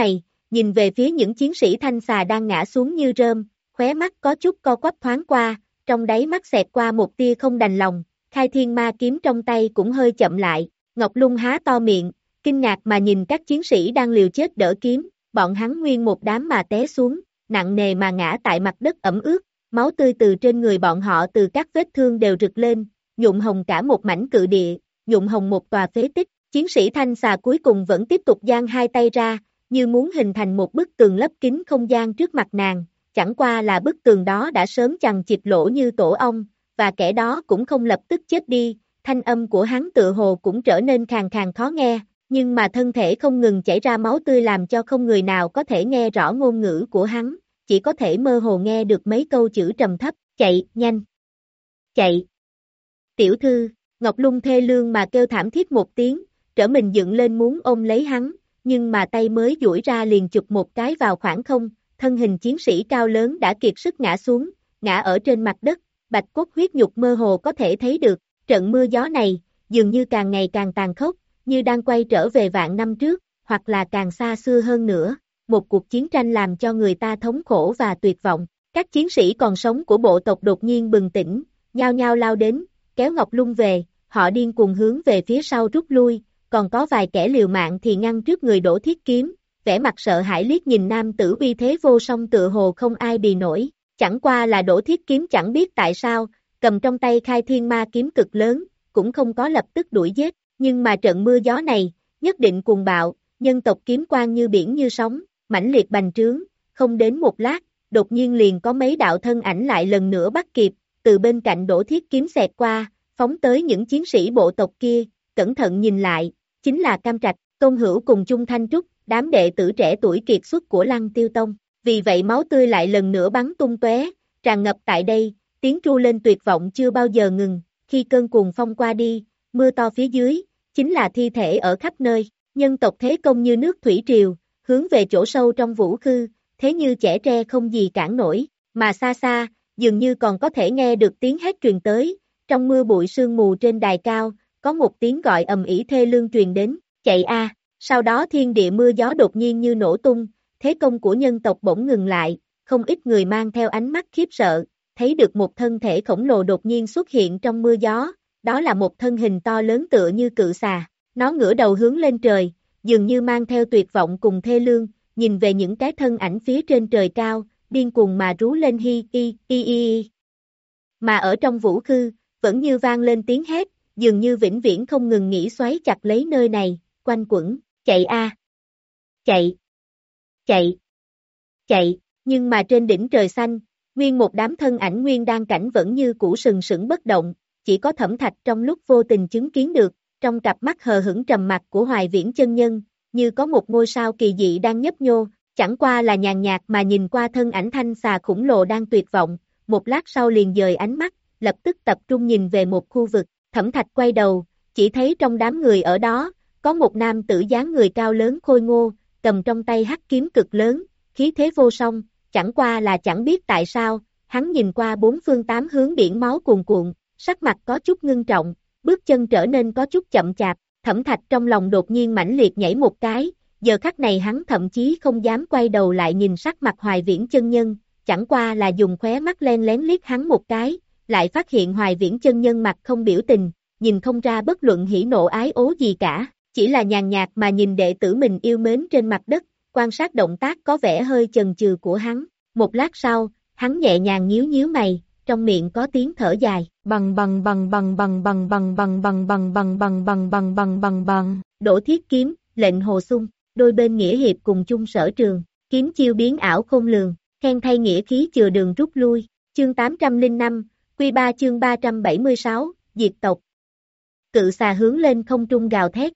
nhìn về phía những chiến sĩ thanh xà đang ngã xuống như rơm, khóe mắt có chút co quắp thoáng qua, trong đáy mắt xẹt qua một tia không đành lòng, khai thiên ma kiếm trong tay cũng hơi chậm lại, Ngọc Lung há to miệng, kinh ngạc mà nhìn các chiến sĩ đang liều chết đỡ kiếm, bọn hắn nguyên một đám mà té xuống, nặng nề mà ngã tại mặt đất ẩm ướt, máu tươi từ trên người bọn họ từ các vết thương đều rực lên, nhuộm hồng cả một mảnh cự địa, nhuộm hồng một tòa phế tích, chiến sĩ thanh xà cuối cùng vẫn tiếp tục giang hai tay ra, như muốn hình thành một bức tường lấp kín không gian trước mặt nàng, chẳng qua là bức tường đó đã sớm chằng chịt lỗ như tổ ong, và kẻ đó cũng không lập tức chết đi, thanh âm của hắn tựa hồ cũng trở nên khàn khàn khó nghe, nhưng mà thân thể không ngừng chảy ra máu tươi làm cho không người nào có thể nghe rõ ngôn ngữ của hắn, chỉ có thể mơ hồ nghe được mấy câu chữ trầm thấp, chạy, nhanh, chạy. Tiểu thư, Ngọc Lung thê lương mà kêu thảm thiết một tiếng, trở mình dựng lên muốn ôm lấy hắn, nhưng mà tay mới duỗi ra liền chụp một cái vào khoảng không, thân hình chiến sĩ cao lớn đã kiệt sức ngã xuống, ngã ở trên mặt đất, bạch cốt huyết nhục mơ hồ có thể thấy được, trận mưa gió này, dường như càng ngày càng tàn khốc, như đang quay trở về vạn năm trước, hoặc là càng xa xưa hơn nữa, một cuộc chiến tranh làm cho người ta thống khổ và tuyệt vọng, các chiến sĩ còn sống của bộ tộc đột nhiên bừng tỉnh, nhao nhao lao đến, kéo Ngọc Lung về, họ điên cuồng hướng về phía sau rút lui, còn có vài kẻ liều mạng thì ngăn trước người Đỗ Thiết Kiếm, vẻ mặt sợ hãi liếc nhìn nam tử uy thế vô song tựa hồ không ai bì nổi, chẳng qua là Đỗ Thiết Kiếm chẳng biết tại sao, cầm trong tay khai thiên ma kiếm cực lớn, cũng không có lập tức đuổi giết, nhưng mà trận mưa gió này, nhất định cuồng bạo, nhân tộc kiếm quang như biển như sóng, mãnh liệt bành trướng, không đến một lát, đột nhiên liền có mấy đạo thân ảnh lại lần nữa bắt kịp, từ bên cạnh Đỗ Thiết Kiếm xẹt qua, phóng tới những chiến sĩ bộ tộc kia, cẩn thận nhìn lại, chính là Cam Trạch, Công Hữu cùng Chung Thanh Trúc, đám đệ tử trẻ tuổi kiệt xuất của Lăng Tiêu Tông, vì vậy máu tươi lại lần nữa bắn tung tóe, tràn ngập tại đây, tiếng tru lên tuyệt vọng chưa bao giờ ngừng, khi cơn cuồng phong qua đi, mưa to phía dưới, chính là thi thể ở khắp nơi, nhân tộc thế công như nước thủy triều, hướng về chỗ sâu trong vũ khư, thế như chẻ tre không gì cản nổi, mà xa xa, dường như còn có thể nghe được tiếng hét truyền tới, trong mưa bụi sương mù trên đài cao, có một tiếng gọi ầm ĩ thê lương truyền đến, chạy a, sau đó thiên địa mưa gió đột nhiên như nổ tung, thế công của nhân tộc bỗng ngừng lại, không ít người mang theo ánh mắt khiếp sợ, thấy được một thân thể khổng lồ đột nhiên xuất hiện trong mưa gió, đó là một thân hình to lớn tựa như cự xà, nó ngửa đầu hướng lên trời, dường như mang theo tuyệt vọng cùng thê lương, nhìn về những cái thân ảnh phía trên trời cao, điên cuồng mà rú lên hi y y y. Mà ở trong vũ khư, vẫn như vang lên tiếng hét, dường như vĩnh viễn không ngừng nghỉ xoáy chặt lấy nơi này, quanh quẩn, chạy a, chạy, chạy, chạy, nhưng mà trên đỉnh trời xanh, nguyên một đám thân ảnh nguyên đan cảnh vẫn như cũ sừng sững bất động, chỉ có Thẩm Thạch trong lúc vô tình chứng kiến được, trong cặp mắt hờ hững trầm mặc của Hoài Viễn chân nhân, như có một ngôi sao kỳ dị đang nhấp nhô, chẳng qua là nhàn nhạt mà nhìn qua thân ảnh thanh xà khủng lồ đang tuyệt vọng, một lát sau liền dời ánh mắt, lập tức tập trung nhìn về một khu vực, Thẩm Thạch quay đầu, chỉ thấy trong đám người ở đó, có một nam tử dáng người cao lớn khôi ngô, cầm trong tay hắc kiếm cực lớn, khí thế vô song, chẳng qua là chẳng biết tại sao, hắn nhìn qua bốn phương tám hướng biển máu cuồn cuộn, sắc mặt có chút ngưng trọng, bước chân trở nên có chút chậm chạp, Thẩm Thạch trong lòng đột nhiên mãnh liệt nhảy một cái, giờ khắc này hắn thậm chí không dám quay đầu lại nhìn sắc mặt Hoài Viễn chân nhân, chẳng qua là dùng khóe mắt len lén liếc hắn một cái, lại phát hiện Hoài Viễn chân nhân mặt không biểu tình, nhìn không ra bất luận hỉ nộ ái ố gì cả, chỉ là nhàn nhạt mà nhìn đệ tử mình yêu mến trên mặt đất, quan sát động tác có vẻ hơi chần chừ của hắn, một lát sau, hắn nhẹ nhàng nhíu nhíu mày, trong miệng có tiếng thở dài, bằng bằng bằng bằng bằng bằng bằng bằng bằng bằng bằng bằng bằng bằng bằng bằng bằng, Đỗ Thiết Kiếm, lệnh hồ sung, đôi bên nghĩa hiệp cùng chung sở trường, kiếm chiêu biến ảo khôn lường, khen thay nghĩa khí chừa đường rút lui, chương tám trăm lẻ năm, Quy ba chương ba trăm bảy mươi sáu, diệt tộc. Cự xà hướng lên không trung gào thét.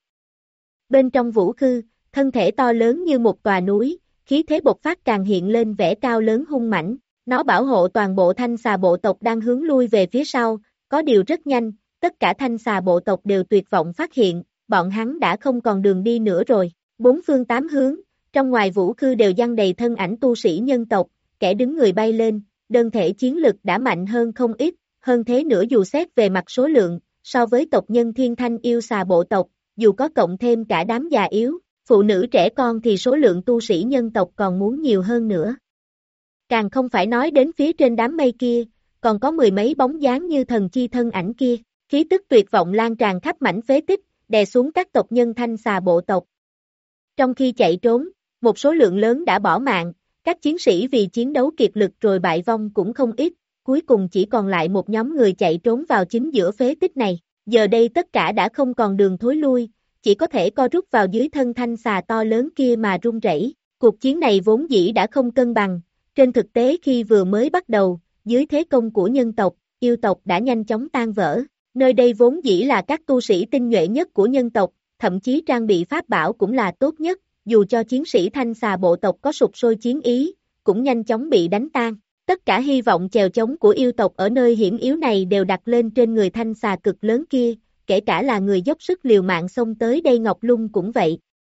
Bên trong vũ khư, thân thể to lớn như một tòa núi, khí thế bộc phát càng hiện lên vẻ cao lớn hung mãnh, nó bảo hộ toàn bộ thanh xà bộ tộc đang hướng lui về phía sau, có điều rất nhanh, tất cả thanh xà bộ tộc đều tuyệt vọng phát hiện, bọn hắn đã không còn đường đi nữa rồi, bốn phương tám hướng, trong ngoài vũ khư đều giăng đầy thân ảnh tu sĩ nhân tộc, kẻ đứng người bay lên, đơn thể chiến lực đã mạnh hơn không ít, hơn thế nữa dù xét về mặt số lượng, so với tộc nhân thiên thanh yêu xà bộ tộc, dù có cộng thêm cả đám già yếu, Phụ nữ trẻ con thì số lượng tu sĩ nhân tộc còn muốn nhiều hơn nữa. Càng không phải nói đến phía trên đám mây kia, còn có mười mấy bóng dáng như thần chi thân ảnh kia, khí tức tuyệt vọng lan tràn khắp mảnh phế tích, đè xuống các tộc nhân thanh xà bộ tộc. Trong khi chạy trốn, một số lượng lớn đã bỏ mạng, các chiến sĩ vì chiến đấu kiệt lực rồi bại vong cũng không ít, cuối cùng chỉ còn lại một nhóm người chạy trốn vào chính giữa phế tích này. Giờ đây tất cả đã không còn đường thối lui, chỉ có thể co rút vào dưới thân thanh xà to lớn kia mà run rẩy. Cuộc chiến này vốn dĩ đã không cân bằng, trên thực tế khi vừa mới bắt đầu, dưới thế công của nhân tộc, yêu tộc đã nhanh chóng tan vỡ. Nơi đây vốn dĩ là các tu sĩ tinh nhuệ nhất của nhân tộc, thậm chí trang bị pháp bảo cũng là tốt nhất, dù cho chiến sĩ thanh xà bộ tộc có sục sôi chiến ý, cũng nhanh chóng bị đánh tan. Tất cả hy vọng chèo chống của yêu tộc ở nơi hiểm yếu này đều đặt lên trên người thanh xà cực lớn kia, kể cả là người dốc sức liều mạng xông tới đây Ngọc Lung cũng vậy.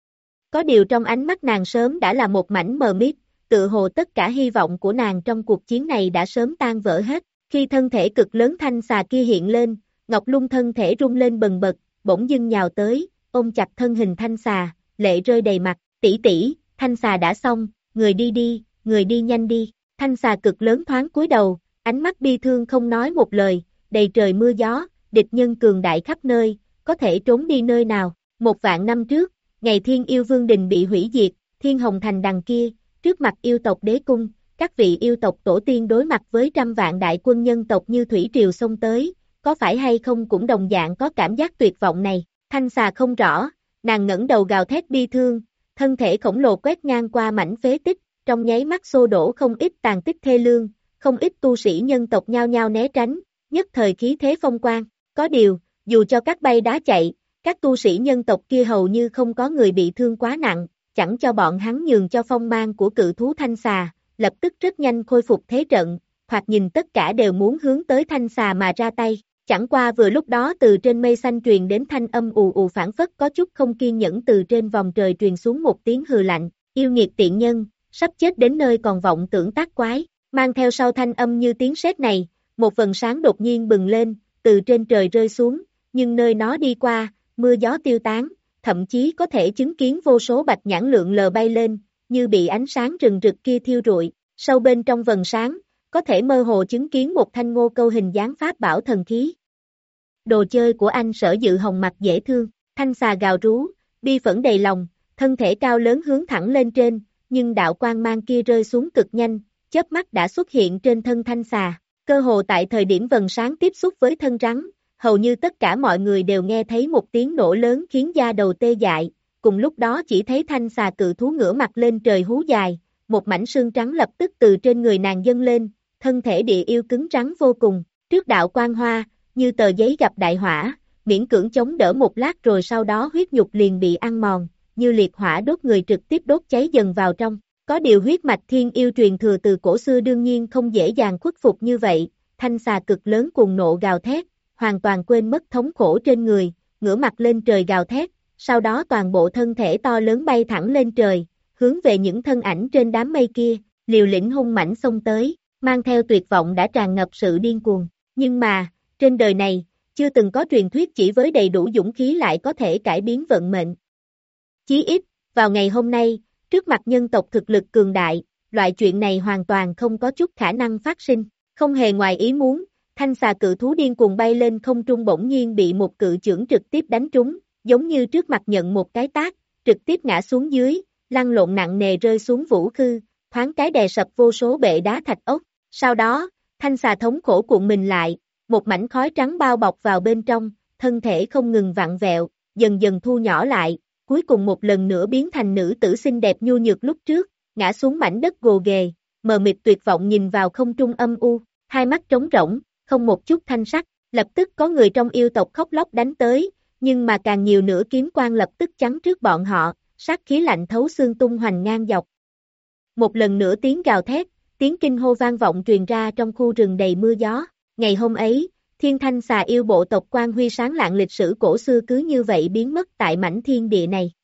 Có điều trong ánh mắt nàng sớm đã là một mảnh mờ mịt, tự hồ tất cả hy vọng của nàng trong cuộc chiến này đã sớm tan vỡ hết. Khi thân thể cực lớn thanh xà kia hiện lên, Ngọc Lung thân thể rung lên bần bật, bỗng dưng nhào tới, ôm chặt thân hình thanh xà, lệ rơi đầy mặt, tỷ tỷ, thanh xà đã xong, người đi đi, người đi nhanh đi. Thanh xà cực lớn thoáng cúi đầu, ánh mắt bi thương không nói một lời, đầy trời mưa gió, địch nhân cường đại khắp nơi, có thể trốn đi nơi nào. Một vạn năm trước, ngày Thiên Yêu Vương Đình bị hủy diệt, Thiên Hồng Thành đằng kia, trước mặt yêu tộc đế cung, các vị yêu tộc tổ tiên đối mặt với trăm vạn đại quân nhân tộc như thủy triều xông tới, có phải hay không cũng đồng dạng có cảm giác tuyệt vọng này. Thanh xà không rõ, nàng ngẩng đầu gào thét bi thương, thân thể khổng lồ quét ngang qua mảnh phế tích, trong nháy mắt xô đổ không ít tàn tích thê lương, không ít tu sĩ nhân tộc nhao nhao né tránh, nhất thời khí thế phong quang. Có điều, dù cho các bay đá chạy, các tu sĩ nhân tộc kia hầu như không có người bị thương quá nặng, chẳng cho bọn hắn nhường cho phong mang của cự thú thanh xà, lập tức rất nhanh khôi phục thế trận, hoặc nhìn tất cả đều muốn hướng tới thanh xà mà ra tay. Chẳng qua vừa lúc đó từ trên mây xanh truyền đến thanh âm ù ù phản phất có chút không kiên nhẫn, từ trên vòng trời truyền xuống một tiếng hừ lạnh, yêu nghiệt tiện nhân, sắp chết đến nơi còn vọng tưởng tác quái. Mang theo sau thanh âm như tiếng sét này, một vầng sáng đột nhiên bừng lên, từ trên trời rơi xuống, nhưng nơi nó đi qua, mưa gió tiêu tán, thậm chí có thể chứng kiến vô số bạch nhãn lượn lờ bay lên, như bị ánh sáng rừng rực kia thiêu rụi. Sâu bên trong vầng sáng, có thể mơ hồ chứng kiến một thanh ngô câu hình dáng pháp bảo thần khí. Đồ chơi của anh Sở Dự hồng mặt dễ thương, thanh xà gào rú, bi phẫn đầy lòng, thân thể cao lớn hướng thẳng lên trên, nhưng đạo quang mang kia rơi xuống cực nhanh, chớp mắt đã xuất hiện trên thân thanh xà. Cơ hồ tại thời điểm vầng sáng tiếp xúc với thân rắn, hầu như tất cả mọi người đều nghe thấy một tiếng nổ lớn khiến da đầu tê dại, cùng lúc đó chỉ thấy thanh xà cự thú ngửa mặt lên trời hú dài, một mảnh xương trắng lập tức từ trên người nàng dâng lên, thân thể địa yêu cứng rắn vô cùng, trước đạo quang hoa, như tờ giấy gặp đại hỏa, miễn cưỡng chống đỡ một lát rồi sau đó huyết nhục liền bị ăn mòn, như liệt hỏa đốt người trực tiếp đốt cháy dần vào trong. Có điều huyết mạch thiên yêu truyền thừa từ cổ xưa đương nhiên không dễ dàng khuất phục như vậy, thanh xà cực lớn cuồng nộ gào thét, hoàn toàn quên mất thống khổ trên người, ngửa mặt lên trời gào thét, sau đó toàn bộ thân thể to lớn bay thẳng lên trời, hướng về những thân ảnh trên đám mây kia, liều lĩnh hung mãnh xông tới, mang theo tuyệt vọng đã tràn ngập sự điên cuồng. Nhưng mà, trên đời này, chưa từng có truyền thuyết chỉ với đầy đủ dũng khí lại có thể cải biến vận mệnh. Chí ít, vào ngày hôm nay, trước mặt nhân tộc thực lực cường đại, loại chuyện này hoàn toàn không có chút khả năng phát sinh. Không hề ngoài ý muốn, thanh xà cự thú điên cuồng bay lên không trung bỗng nhiên bị một cự chưởng trực tiếp đánh trúng, giống như trước mặt nhận một cái tát, trực tiếp ngã xuống dưới, lăn lộn nặng nề rơi xuống vũ khư, thoáng cái đè sập vô số bệ đá thạch ốc. Sau đó, thanh xà thống khổ cuộn mình lại, một mảnh khói trắng bao bọc vào bên trong, thân thể không ngừng vặn vẹo, dần dần thu nhỏ lại, cuối cùng một lần nữa biến thành nữ tử xinh đẹp nhu nhược lúc trước, ngã xuống mảnh đất gồ ghề, mờ mịt tuyệt vọng nhìn vào không trung âm u, hai mắt trống rỗng, không một chút thanh sắc. Lập tức có người trong yêu tộc khóc lóc đánh tới, nhưng mà càng nhiều nữa kiếm quang lập tức chắn trước bọn họ, sát khí lạnh thấu xương tung hoành ngang dọc. Một lần nữa tiếng gào thét, tiếng kinh hô vang vọng truyền ra trong khu rừng đầy mưa gió. Ngày hôm ấy, thiên thanh xà yêu bộ tộc quang huy sáng lạng lịch sử cổ xưa cứ như vậy biến mất tại mảnh thiên địa này.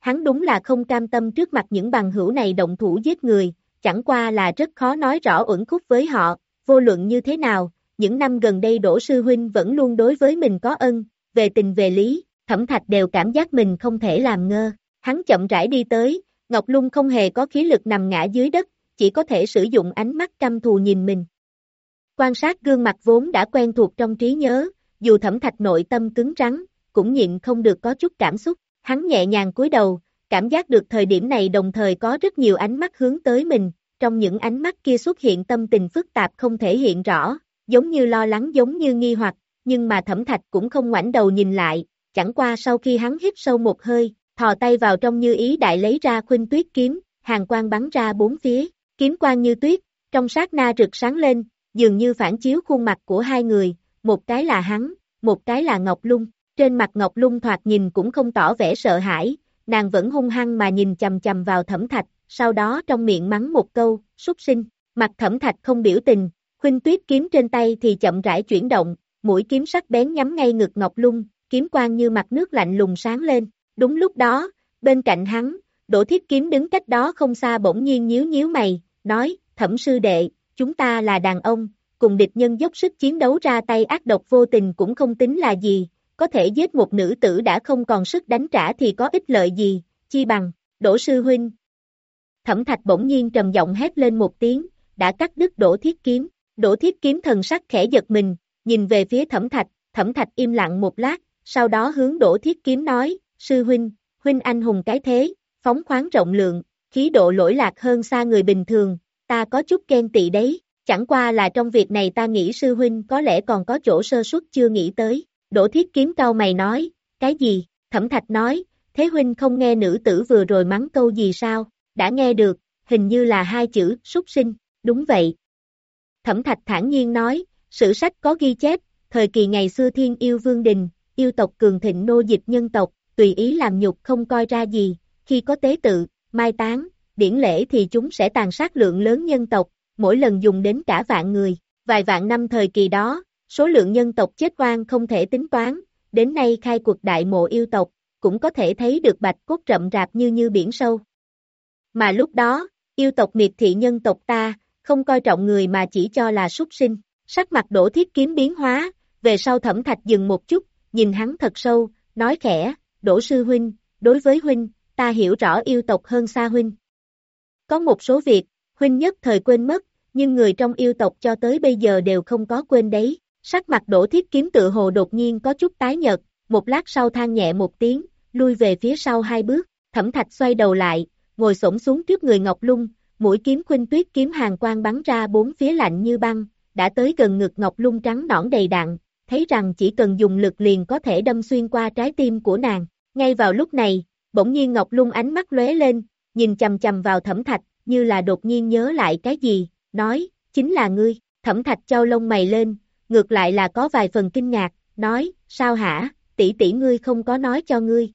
hắn đúng là không cam tâm trước mặt những bằng hữu này động thủ giết người, chẳng qua là rất khó nói rõ uẩn khúc với họ, vô luận như thế nào, những năm gần đây Đỗ sư huynh vẫn luôn đối với mình có ân, về tình về lý, Thẩm Thạch đều cảm giác mình không thể làm ngơ, hắn chậm rãi đi tới, Ngọc Lung không hề có khí lực nằm ngã dưới đất, chỉ có thể sử dụng ánh mắt căm thù nhìn mình. Quan sát gương mặt vốn đã quen thuộc trong trí nhớ, dù Thẩm Thạch nội tâm cứng rắn, cũng nhịn không được có chút cảm xúc, hắn nhẹ nhàng cúi đầu, cảm giác được thời điểm này đồng thời có rất nhiều ánh mắt hướng tới mình, trong những ánh mắt kia xuất hiện tâm tình phức tạp không thể hiện rõ, giống như lo lắng giống như nghi hoặc, nhưng mà Thẩm Thạch cũng không ngoảnh đầu nhìn lại, chẳng qua sau khi hắn hít sâu một hơi, thò tay vào trong như ý đại lấy ra Khuynh Tuyết kiếm, hàn quang bắn ra bốn phía, kiếm quang như tuyết, trong sát na rực sáng lên, dường như phản chiếu khuôn mặt của hai người, một cái là hắn, một cái là Ngọc Lung, trên mặt Ngọc Lung thoạt nhìn cũng không tỏ vẻ sợ hãi, nàng vẫn hung hăng mà nhìn chầm chầm vào Thẩm Thạch, sau đó trong miệng mắng một câu, súc sinh, mặt Thẩm Thạch không biểu tình, Khuynh Tuyết kiếm trên tay thì chậm rãi chuyển động, mũi kiếm sắc bén nhắm ngay ngực Ngọc Lung, kiếm quang như mặt nước lạnh lùng sáng lên, đúng lúc đó, bên cạnh hắn, Đỗ Thiết Kiếm đứng cách đó không xa bỗng nhiên nhíu nhíu mày, nói, Thẩm sư đệ, chúng ta là đàn ông, cùng địch nhân dốc sức chiến đấu ra tay ác độc vô tình cũng không tính là gì, có thể giết một nữ tử đã không còn sức đánh trả thì có ích lợi gì, chi bằng, Đỗ sư huynh. Thẩm Thạch bỗng nhiên trầm giọng hét lên một tiếng, đã cắt đứt Đỗ Thiết Kiếm, Đỗ Thiết Kiếm thần sắc khẽ giật mình, nhìn về phía Thẩm Thạch, Thẩm Thạch im lặng một lát, sau đó hướng Đỗ Thiết Kiếm nói, sư huynh, huynh anh hùng cái thế, phóng khoáng rộng lượng, khí độ lỗi lạc hơn xa người bình thường, ta có chút ghen tị đấy, chẳng qua là trong việc này ta nghĩ sư huynh có lẽ còn có chỗ sơ suất chưa nghĩ tới. Đỗ Thiết Kiếm cau mày nói, cái gì? Thẩm Thạch nói, thế huynh không nghe nữ tử vừa rồi mắng câu gì sao? Đã nghe được, hình như là hai chữ, súc sinh, đúng vậy. Thẩm Thạch thản nhiên nói, sử sách có ghi chép, thời kỳ ngày xưa thiên yêu vương đình, yêu tộc cường thịnh nô dịch nhân tộc, tùy ý làm nhục không coi ra gì, khi có tế tự, mai táng, điển lễ thì chúng sẽ tàn sát lượng lớn nhân tộc, mỗi lần dùng đến cả vạn người, vài vạn năm thời kỳ đó, số lượng nhân tộc chết oan không thể tính toán, đến nay khai cuộc đại mộ yêu tộc, cũng có thể thấy được bạch cốt rậm rạp như như biển sâu. Mà lúc đó, yêu tộc miệt thị nhân tộc ta, không coi trọng người mà chỉ cho là súc sinh, sắc mặt Đỗ Thiết Kiếm biến hóa, về sau Thẩm Thạch dừng một chút, nhìn hắn thật sâu, nói khẽ, Đỗ sư huynh, đối với huynh, ta hiểu rõ yêu tộc hơn xa huynh. Có một số việc, huynh nhất thời quên mất, nhưng người trong yêu tộc cho tới bây giờ đều không có quên đấy. Sắc mặt Đỗ Thiết Kiếm tự hồ đột nhiên có chút tái nhợt, một lát sau than nhẹ một tiếng, lui về phía sau hai bước, Thẩm Thạch xoay đầu lại, ngồi xổm xuống trước người Ngọc Lung, mũi kiếm Khuynh Tuyết kiếm hàn quang bắn ra bốn phía lạnh như băng, đã tới gần ngực Ngọc Lung trắng nõn đầy đặn, thấy rằng chỉ cần dùng lực liền có thể đâm xuyên qua trái tim của nàng. Ngay vào lúc này, bỗng nhiên Ngọc Lung ánh mắt lóe lên, nhìn chầm chầm vào Thẩm Thạch, như là đột nhiên nhớ lại cái gì, nói, chính là ngươi. Thẩm Thạch chau lông mày lên, ngược lại là có vài phần kinh ngạc, nói, sao hả, tỷ tỷ ngươi không có nói cho ngươi.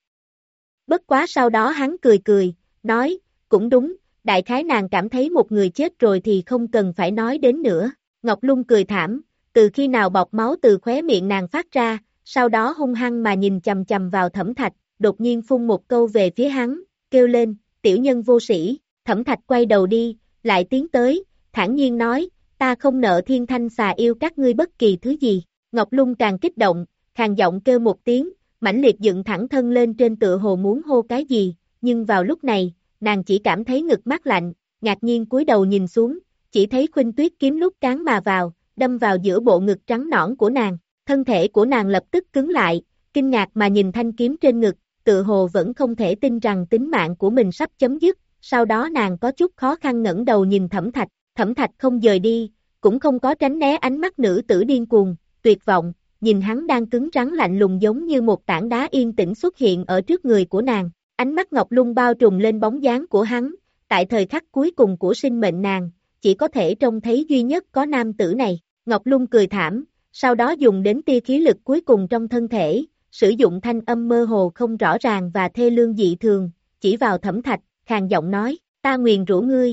Bất quá sau đó hắn cười cười, nói, cũng đúng, đại khái nàng cảm thấy một người chết rồi thì không cần phải nói đến nữa. Ngọc Lung cười thảm, từ khi nào bọt máu từ khóe miệng nàng phát ra, sau đó hung hăng mà nhìn chầm chầm vào Thẩm Thạch, đột nhiên phun một câu về phía hắn, kêu lên, tiểu nhân vô sĩ. Thẩm Thạch quay đầu đi, lại tiến tới, thản nhiên nói, ta không nợ thiên thanh xà yêu các ngươi bất kỳ thứ gì. Ngọc Lung càng kích động, khàn giọng kêu một tiếng, mãnh liệt dựng thẳng thân lên trên tựa hồ muốn hô cái gì, nhưng vào lúc này, nàng chỉ cảm thấy ngực mát lạnh, ngạc nhiên cúi đầu nhìn xuống, chỉ thấy Khuynh Tuyết kiếm lúc cán mà vào, đâm vào giữa bộ ngực trắng nõn của nàng, thân thể của nàng lập tức cứng lại, kinh ngạc mà nhìn thanh kiếm trên ngực, tựa hồ vẫn không thể tin rằng tính mạng của mình sắp chấm dứt, sau đó nàng có chút khó khăn ngẩng đầu nhìn Thẩm Thạch, Thẩm Thạch không dời đi, cũng không có tránh né ánh mắt nữ tử điên cuồng, tuyệt vọng, nhìn hắn đang cứng rắn lạnh lùng giống như một tảng đá yên tĩnh xuất hiện ở trước người của nàng, ánh mắt Ngọc Lung bao trùm lên bóng dáng của hắn, tại thời khắc cuối cùng của sinh mệnh nàng, chỉ có thể trông thấy duy nhất có nam tử này, Ngọc Lung cười thảm, sau đó dùng đến tia khí lực cuối cùng trong thân thể, sử dụng thanh âm mơ hồ không rõ ràng và thê lương dị thường, chỉ vào Thẩm Thạch, khàn giọng nói, ta nguyền rủa ngươi.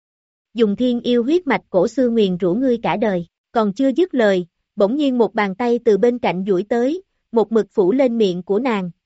Dùng thiên yêu huyết mạch cổ xưa nguyền rủa ngươi cả đời, còn chưa dứt lời, bỗng nhiên một bàn tay từ bên cạnh duỗi tới, một mực phủ lên miệng của nàng,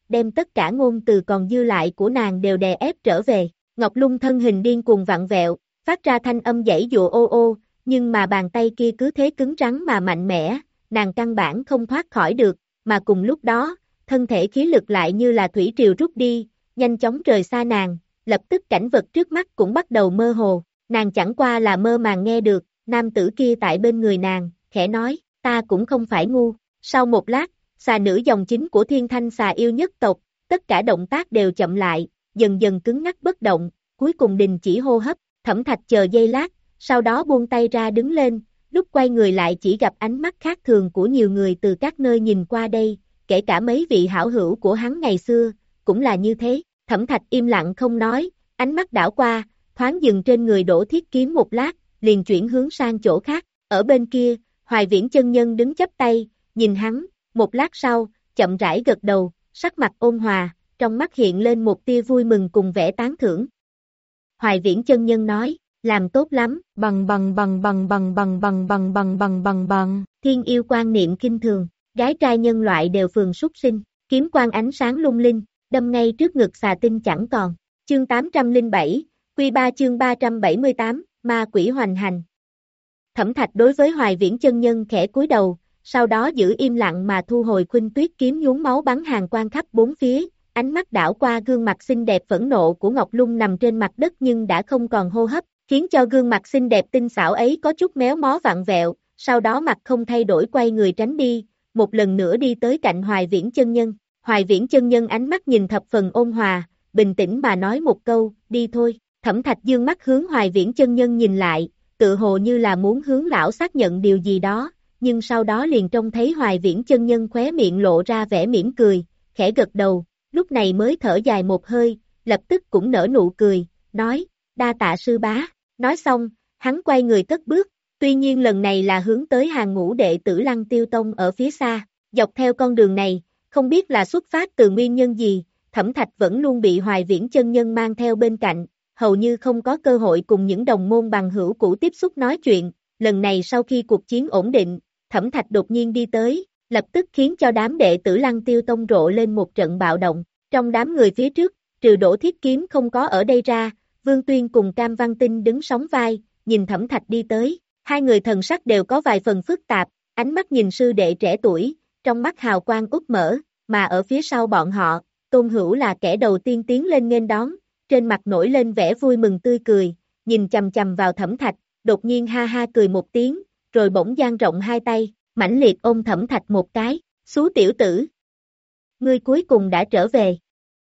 đem tất cả ngôn từ còn dư lại của nàng đều đè ép trở về. Ngọc Lung thân hình điên cuồng vặn vẹo, phát ra thanh âm giãy giụa ô ô, nhưng mà bàn tay kia cứ thế cứng rắn mà mạnh mẽ, nàng căn bản không thoát khỏi được, mà cùng lúc đó, thân thể khí lực lại như là thủy triều rút đi, nhanh chóng rời xa nàng, lập tức cảnh vật trước mắt cũng bắt đầu mơ hồ, nàng chẳng qua là mơ màng nghe được, nam tử kia tại bên người nàng, khẽ nói, ta cũng không phải ngu. Sau một lát, xà nữ dòng chính của thiên thanh xà yêu nhất tộc, tất cả động tác đều chậm lại, dần dần cứng ngắc bất động, cuối cùng đình chỉ hô hấp. Thẩm Thạch chờ giây lát, sau đó buông tay ra đứng lên, lúc quay người lại chỉ gặp ánh mắt khác thường của nhiều người từ các nơi nhìn qua đây, kể cả mấy vị hảo hữu của hắn ngày xưa, cũng là như thế. Thẩm Thạch im lặng không nói, ánh mắt đảo qua, thoáng dừng trên người Đỗ Thiết Kiếm một lát, liền chuyển hướng sang chỗ khác. Ở bên kia, Hoài Viễn chân nhân đứng chắp tay, nhìn hắn, một lát sau, chậm rãi gật đầu, sắc mặt ôn hòa, trong mắt hiện lên một tia vui mừng cùng vẻ tán thưởng. Hoài Viễn chân nhân nói, làm tốt lắm, bằng bằng bằng bằng bằng bằng bằng bằng bằng bằng bằng bằng, thiên yêu quan niệm kinh thường, gái trai nhân loại đều phường súc sinh, kiếm quang ánh sáng lung linh, đâm ngay trước ngực xà tinh chẳng còn. Chương tám trăm lẻ bảy, Quy ba chương ba trăm bảy mươi tám, ma quỷ hoành hành. Thẩm Thạch đối với Hoài Viễn chân nhân khẽ cúi đầu, sau đó giữ im lặng mà thu hồi khuynh tuyết kiếm nhuốm máu bắn hàng quang khắp bốn phía, ánh mắt đảo qua gương mặt xinh đẹp phẫn nộ của Ngọc Lung nằm trên mặt đất nhưng đã không còn hô hấp, khiến cho gương mặt xinh đẹp tinh xảo ấy có chút méo mó vặn vẹo, sau đó mặt không thay đổi quay người tránh đi, một lần nữa đi tới cạnh Hoài Viễn chân nhân. Hoài Viễn chân nhân ánh mắt nhìn thập phần ôn hòa, bình tĩnh mà nói một câu, đi thôi. Thẩm Thạch dương mắt hướng Hoài Viễn chân nhân nhìn lại, tự hồ như là muốn hướng lão xác nhận điều gì đó, nhưng sau đó liền trông thấy Hoài Viễn chân nhân khóe miệng lộ ra vẻ mỉm cười, khẽ gật đầu, lúc này mới thở dài một hơi, lập tức cũng nở nụ cười, nói, đa tạ sư bá. Nói xong, hắn quay người cất bước, tuy nhiên lần này là hướng tới hàng ngũ đệ tử Lăng Tiêu Tông ở phía xa, dọc theo con đường này, không biết là xuất phát từ nguyên nhân gì, Thẩm Thạch vẫn luôn bị Hoài Viễn chân nhân mang theo bên cạnh, hầu như không có cơ hội cùng những đồng môn bằng hữu cũ tiếp xúc nói chuyện, lần này sau khi cuộc chiến ổn định, Thẩm Thạch đột nhiên đi tới, lập tức khiến cho đám đệ tử Lăng Tiêu Tông rộ lên một trận bạo động, trong đám người phía trước, trừ Đỗ Thiết Kiếm không có ở đây ra, Vương Tuyên cùng Cam Văn Tinh đứng sóng vai, nhìn Thẩm Thạch đi tới, hai người thần sắc đều có vài phần phức tạp, ánh mắt nhìn sư đệ trẻ tuổi, trong mắt hào quang úp mở, mà ở phía sau bọn họ, Tôn Hữu là kẻ đầu tiên tiến lên nghênh đón, trên mặt nổi lên vẻ vui mừng tươi cười, nhìn chằm chằm vào Thẩm Thạch, đột nhiên ha ha cười một tiếng, rồi bỗng dang rộng hai tay, mãnh liệt ôm Thẩm Thạch một cái, xú tiểu tử. Ngươi cuối cùng đã trở về.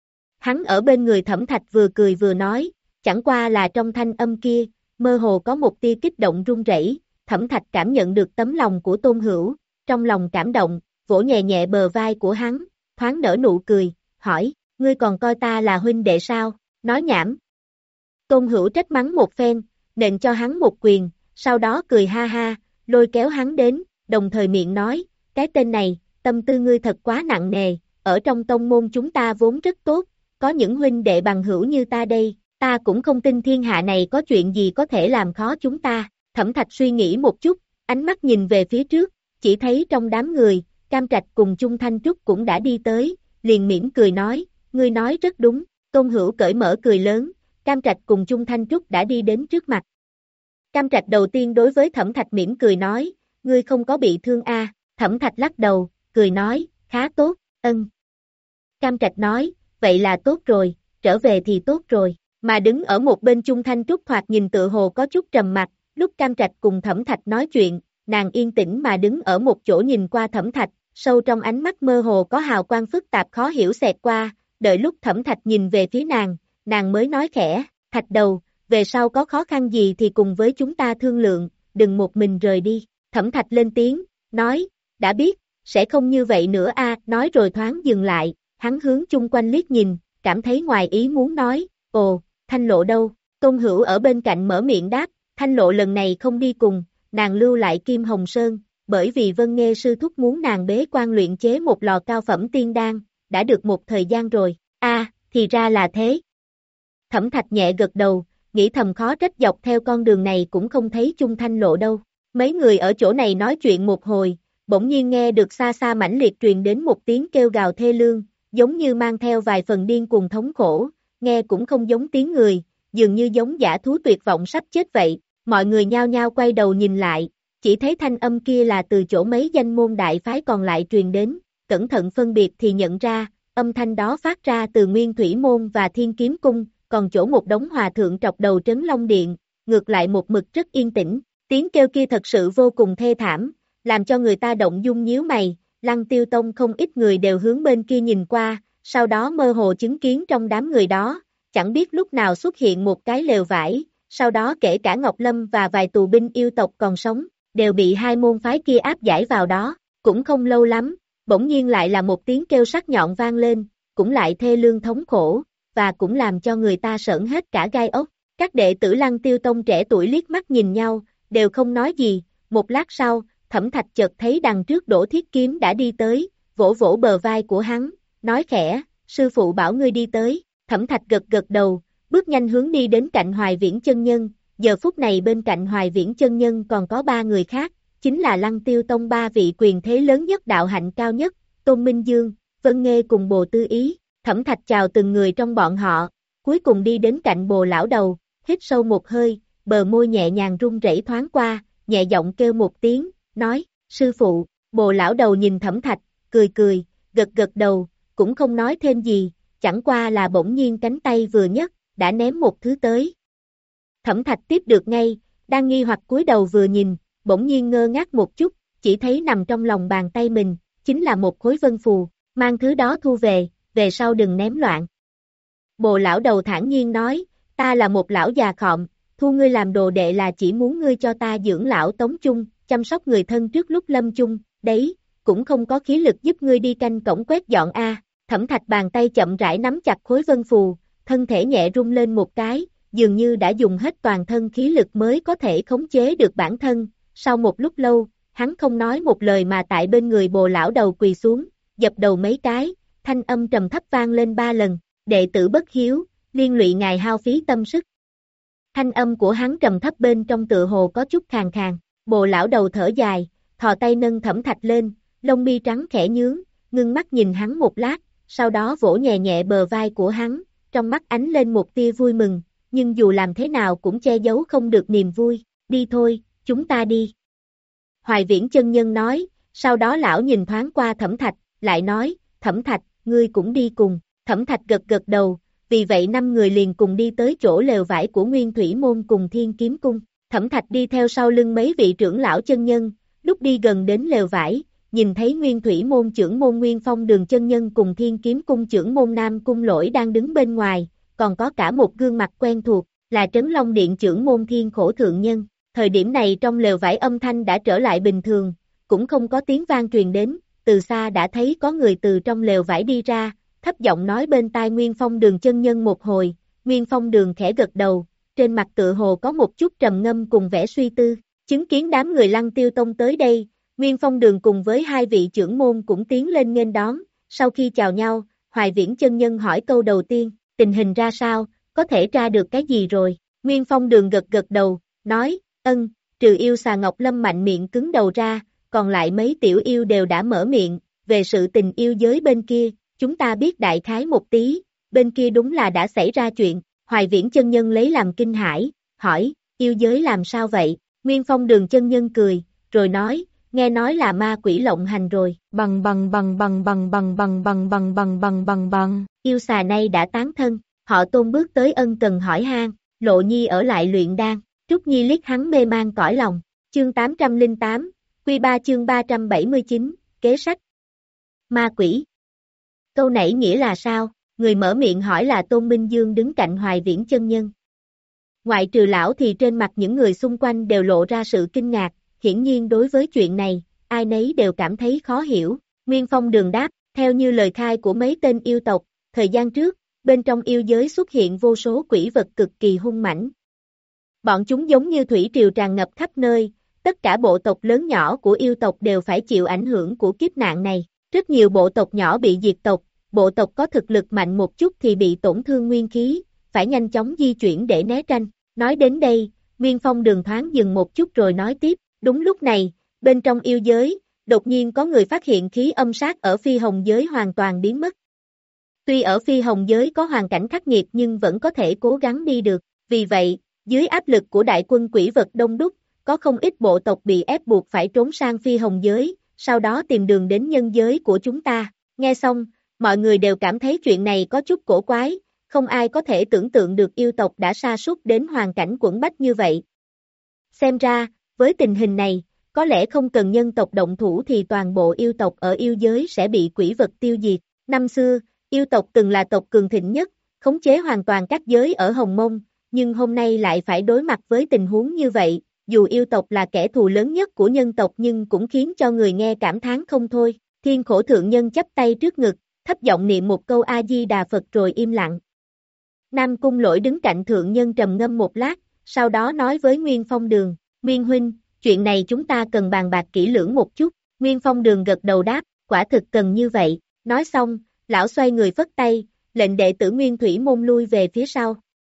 Hắn ở bên người Thẩm Thạch vừa cười vừa nói, chẳng qua là trong thanh âm kia, mơ hồ có một tia kích động run rẩy. Thẩm Thạch cảm nhận được tấm lòng của Tôn Hữu, trong lòng cảm động, vỗ nhẹ nhẹ bờ vai của hắn, thoáng nở nụ cười, hỏi, ngươi còn coi ta là huynh đệ sao, nói nhảm. Tôn Hữu trách mắng một phen, nện cho hắn một quyền, sau đó cười ha ha, lôi kéo hắn đến, đồng thời miệng nói, cái tên này, tâm tư ngươi thật quá nặng nề, ở trong tông môn chúng ta vốn rất tốt, có những huynh đệ bằng hữu như ta đây, ta cũng không tin thiên hạ này có chuyện gì có thể làm khó chúng ta. Thẩm Thạch suy nghĩ một chút, ánh mắt nhìn về phía trước, chỉ thấy trong đám người, Cam Trạch cùng Chung Thanh Trúc cũng đã đi tới, liền mỉm cười nói, ngươi nói rất đúng. Tôn Hữu cởi mở cười lớn, Cam Trạch cùng Chung Thanh Trúc đã đi đến trước mặt. Cam Trạch đầu tiên đối với Thẩm Thạch mỉm cười nói, ngươi không có bị thương a? À? Thẩm Thạch lắc đầu, cười nói, khá tốt, ân. Cam Trạch nói, vậy là tốt rồi, trở về thì tốt rồi, mà đứng ở một bên Chung Thanh Trúc thoạt nhìn tự hồ có chút trầm mặc, lúc Cam Trạch cùng Thẩm Thạch nói chuyện, nàng yên tĩnh mà đứng ở một chỗ nhìn qua Thẩm Thạch, sâu trong ánh mắt mơ hồ có hào quang phức tạp khó hiểu xẹt qua, đợi lúc Thẩm Thạch nhìn về phía nàng, nàng mới nói khẽ, Thạch đầu, về sau có khó khăn gì thì cùng với chúng ta thương lượng, đừng một mình rời đi. Thẩm Thạch lên tiếng, nói, đã biết, sẽ không như vậy nữa a. Nói rồi thoáng dừng lại, hắn hướng chung quanh liếc nhìn, cảm thấy ngoài ý muốn nói, ồ, Thanh Lộ đâu? Tôn Hữu ở bên cạnh mở miệng đáp, Thanh Lộ lần này không đi cùng, nàng lưu lại Kim Hồng Sơn, bởi vì Vân Nghê sư thúc muốn nàng bế quan luyện chế một lò cao phẩm tiên đan, đã được một thời gian rồi. A, à, thì ra là thế. Thẩm Thạch nhẹ gật đầu, nghĩ thầm khó trách dọc theo con đường này cũng không thấy Chung Thanh Lộ đâu. Mấy người ở chỗ này nói chuyện một hồi, bỗng nhiên nghe được xa xa mãnh liệt truyền đến một tiếng kêu gào thê lương, giống như mang theo vài phần điên cuồng thống khổ, nghe cũng không giống tiếng người, dường như giống dã thú tuyệt vọng sắp chết vậy. Mọi người nhao nhao quay đầu nhìn lại, chỉ thấy thanh âm kia là từ chỗ mấy danh môn đại phái còn lại truyền đến, cẩn thận phân biệt thì nhận ra, âm thanh đó phát ra từ Nguyên Thủy Môn và Thiên Kiếm Cung, còn chỗ một đống hòa thượng trọc đầu trấn Long Điện, ngược lại một mực rất yên tĩnh. Tiếng kêu kia thật sự vô cùng thê thảm, làm cho người ta động dung nhíu mày. Lăng Tiêu Tông không ít người đều hướng bên kia nhìn qua, sau đó mơ hồ chứng kiến trong đám người đó, chẳng biết lúc nào xuất hiện một cái lều vải, sau đó kể cả Ngọc Lâm và vài tù binh yêu tộc còn sống, đều bị hai môn phái kia áp giải vào đó. Cũng không lâu lắm, bỗng nhiên lại là một tiếng kêu sắc nhọn vang lên, cũng lại thê lương thống khổ, và cũng làm cho người ta sởn hết cả gai ốc. Các đệ tử Lăng Tiêu Tông trẻ tuổi liếc mắt nhìn nhau, đều không nói gì. Một lát sau, Thẩm Thạch chợt thấy đằng trước Đỗ Thiết Kiếm đã đi tới, vỗ vỗ bờ vai của hắn, nói khẽ, sư phụ bảo ngươi đi tới. Thẩm Thạch gật gật đầu, bước nhanh hướng đi đến cạnh Hoài Viễn chân nhân. Giờ phút này bên cạnh Hoài Viễn chân nhân còn có ba người khác, chính là Lăng Tiêu Tông ba vị quyền thế lớn nhất đạo hạnh cao nhất, Tôn Minh Dương, Vân Nghê cùng Bồ Tư Ý. Thẩm Thạch chào từng người trong bọn họ, cuối cùng đi đến cạnh Bồ lão đầu, hít sâu một hơi, bờ môi nhẹ nhàng run rẩy thoáng qua, nhẹ giọng kêu một tiếng, nói, sư phụ. Bồ lão đầu nhìn Thẩm Thạch, cười cười, gật gật đầu, cũng không nói thêm gì, chẳng qua là bỗng nhiên cánh tay vừa nhấc, đã ném một thứ tới. Thẩm Thạch tiếp được ngay, đang nghi hoặc cúi đầu vừa nhìn, bỗng nhiên ngơ ngác một chút, chỉ thấy nằm trong lòng bàn tay mình, chính là một khối vân phù, mang thứ đó thu về, về sau đừng ném loạn. Bồ lão đầu thản nhiên nói, ta là một lão già khọm, thu ngươi làm đồ đệ là chỉ muốn ngươi cho ta dưỡng lão tống chung, chăm sóc người thân trước lúc lâm chung, đấy, cũng không có khí lực giúp ngươi đi canh cổng quét dọn a. Thẩm Thạch bàn tay chậm rãi nắm chặt khối vân phù, thân thể nhẹ rung lên một cái, dường như đã dùng hết toàn thân khí lực mới có thể khống chế được bản thân. Sau một lúc lâu, hắn không nói một lời mà tại bên người Bồ lão đầu quỳ xuống, dập đầu mấy cái, thanh âm trầm thấp vang lên ba lần, đệ tử bất hiếu, liên lụy ngài hao phí tâm sức. Thanh âm của hắn trầm thấp bên trong tựa hồ có chút khàn khàn, Bồ lão đầu thở dài, thò tay nâng Thẩm Thạch lên, lông mi trắng khẽ nhướng, ngưng mắt nhìn hắn một lát, sau đó vỗ nhẹ nhẹ bờ vai của hắn, trong mắt ánh lên một tia vui mừng, nhưng dù làm thế nào cũng che giấu không được niềm vui, đi thôi, chúng ta đi. Hoài Viễn chân nhân nói, sau đó lão nhìn thoáng qua Thẩm Thạch, lại nói, Thẩm Thạch, ngươi cũng đi cùng. Thẩm Thạch gật gật đầu, vì vậy năm người liền cùng đi tới chỗ lều vải của Nguyên Thủy Môn cùng Thiên Kiếm Cung. Thẩm Thạch đi theo sau lưng mấy vị trưởng lão chân nhân, lúc đi gần đến lều vải, nhìn thấy Nguyên Thủy Môn trưởng môn Nguyên Phong Đường chân nhân cùng Thiên Kiếm Cung trưởng môn Nam Cung Lỗi đang đứng bên ngoài, còn có cả một gương mặt quen thuộc, là Trấn Long Điện trưởng môn Thiên Khổ Thượng Nhân. Thời điểm này trong lều vải âm thanh đã trở lại bình thường, cũng không có tiếng vang truyền đến, từ xa đã thấy có người từ trong lều vải đi ra, thấp giọng nói bên tai Nguyên Phong Đường chân nhân một hồi. Nguyên Phong Đường khẽ gật đầu, trên mặt tựa hồ có một chút trầm ngâm cùng vẻ suy tư. Chứng kiến đám người Lăng Tiêu Tông tới đây, Nguyên Phong Đường cùng với hai vị trưởng môn cũng tiến lên nghênh đón. Sau khi chào nhau, Hoài Viễn chân nhân hỏi câu đầu tiên, tình hình ra sao, có thể tra được cái gì rồi? Nguyên Phong Đường gật gật đầu, nói, ân, trừ yêu xà Ngọc Lâm mạnh miệng cứng đầu ra, còn lại mấy tiểu yêu đều đã mở miệng, về sự tình yêu giới bên kia, chúng ta biết đại khái một tí, bên kia đúng là đã xảy ra chuyện. Hoài Viễn chân nhân lấy làm kinh hãi, hỏi, yêu giới làm sao vậy? Nguyên Phong Đường chân nhân cười, rồi nói, nghe nói là ma quỷ lộng hành rồi. Bằng bằng bằng bằng bằng bằng bằng bằng bằng bằng bằng bằng bằng. Yêu xà nay đã tán thân, họ Tôn bước tới ân cần hỏi han, Lộ Nhi ở lại luyện đan. Trúc Nhi liếc hắn mê man cõi lòng. Chương tám trăm lẻ tám, Quy ba chương ba trăm bảy mươi chín, kế sách. Ma quỷ. Câu nãy nghĩa là sao? Người mở miệng hỏi là Tôn Minh Dương đứng cạnh Hoài Viễn chân nhân. Ngoại trừ lão thì trên mặt những người xung quanh đều lộ ra sự kinh ngạc, hiển nhiên đối với chuyện này, ai nấy đều cảm thấy khó hiểu. Nguyên Phong Đường đáp, theo như lời khai của mấy tên yêu tộc, thời gian trước, bên trong yêu giới xuất hiện vô số quỷ vật cực kỳ hung mãnh. Bọn chúng giống như thủy triều tràn ngập khắp nơi, tất cả bộ tộc lớn nhỏ của yêu tộc đều phải chịu ảnh hưởng của kiếp nạn này. Rất nhiều bộ tộc nhỏ bị diệt tộc, bộ tộc có thực lực mạnh một chút thì bị tổn thương nguyên khí, phải nhanh chóng di chuyển để né tranh. Nói đến đây, Nguyên Phong Đường thoáng dừng một chút rồi nói tiếp, đúng lúc này, bên trong yêu giới, đột nhiên có người phát hiện khí âm sát ở phi hồng giới hoàn toàn biến mất. Tuy ở phi hồng giới có hoàn cảnh khắc nghiệt nhưng vẫn có thể cố gắng đi được, vì vậy, dưới áp lực của đại quân quỷ vật đông đúc, có không ít bộ tộc bị ép buộc phải trốn sang phi hồng giới, sau đó tìm đường đến nhân giới của chúng ta. Nghe xong, mọi người đều cảm thấy chuyện này có chút cổ quái, không ai có thể tưởng tượng được yêu tộc đã sa sút đến hoàn cảnh quẫn bách như vậy. Xem ra, với tình hình này, có lẽ không cần nhân tộc động thủ thì toàn bộ yêu tộc ở yêu giới sẽ bị quỷ vật tiêu diệt. Năm xưa, yêu tộc từng là tộc cường thịnh nhất, khống chế hoàn toàn các giới ở Hồng Mông, nhưng hôm nay lại phải đối mặt với tình huống như vậy, dù yêu tộc là kẻ thù lớn nhất của nhân tộc nhưng cũng khiến cho người nghe cảm thán không thôi. Thiên Khổ Thượng Nhân chắp tay trước ngực, thấp giọng niệm một câu A-di-đà Phật rồi im lặng. Nam Cung Lỗi đứng cạnh Thượng Nhân trầm ngâm một lát, sau đó nói với Nguyên Phong Đường, Nguyên huynh, chuyện này chúng ta cần bàn bạc kỹ lưỡng một chút. Nguyên Phong Đường gật đầu đáp, quả thực cần như vậy. Nói xong, lão xoay người phất tay, lệnh đệ tử Nguyên Thủy Môn lui về phía sau.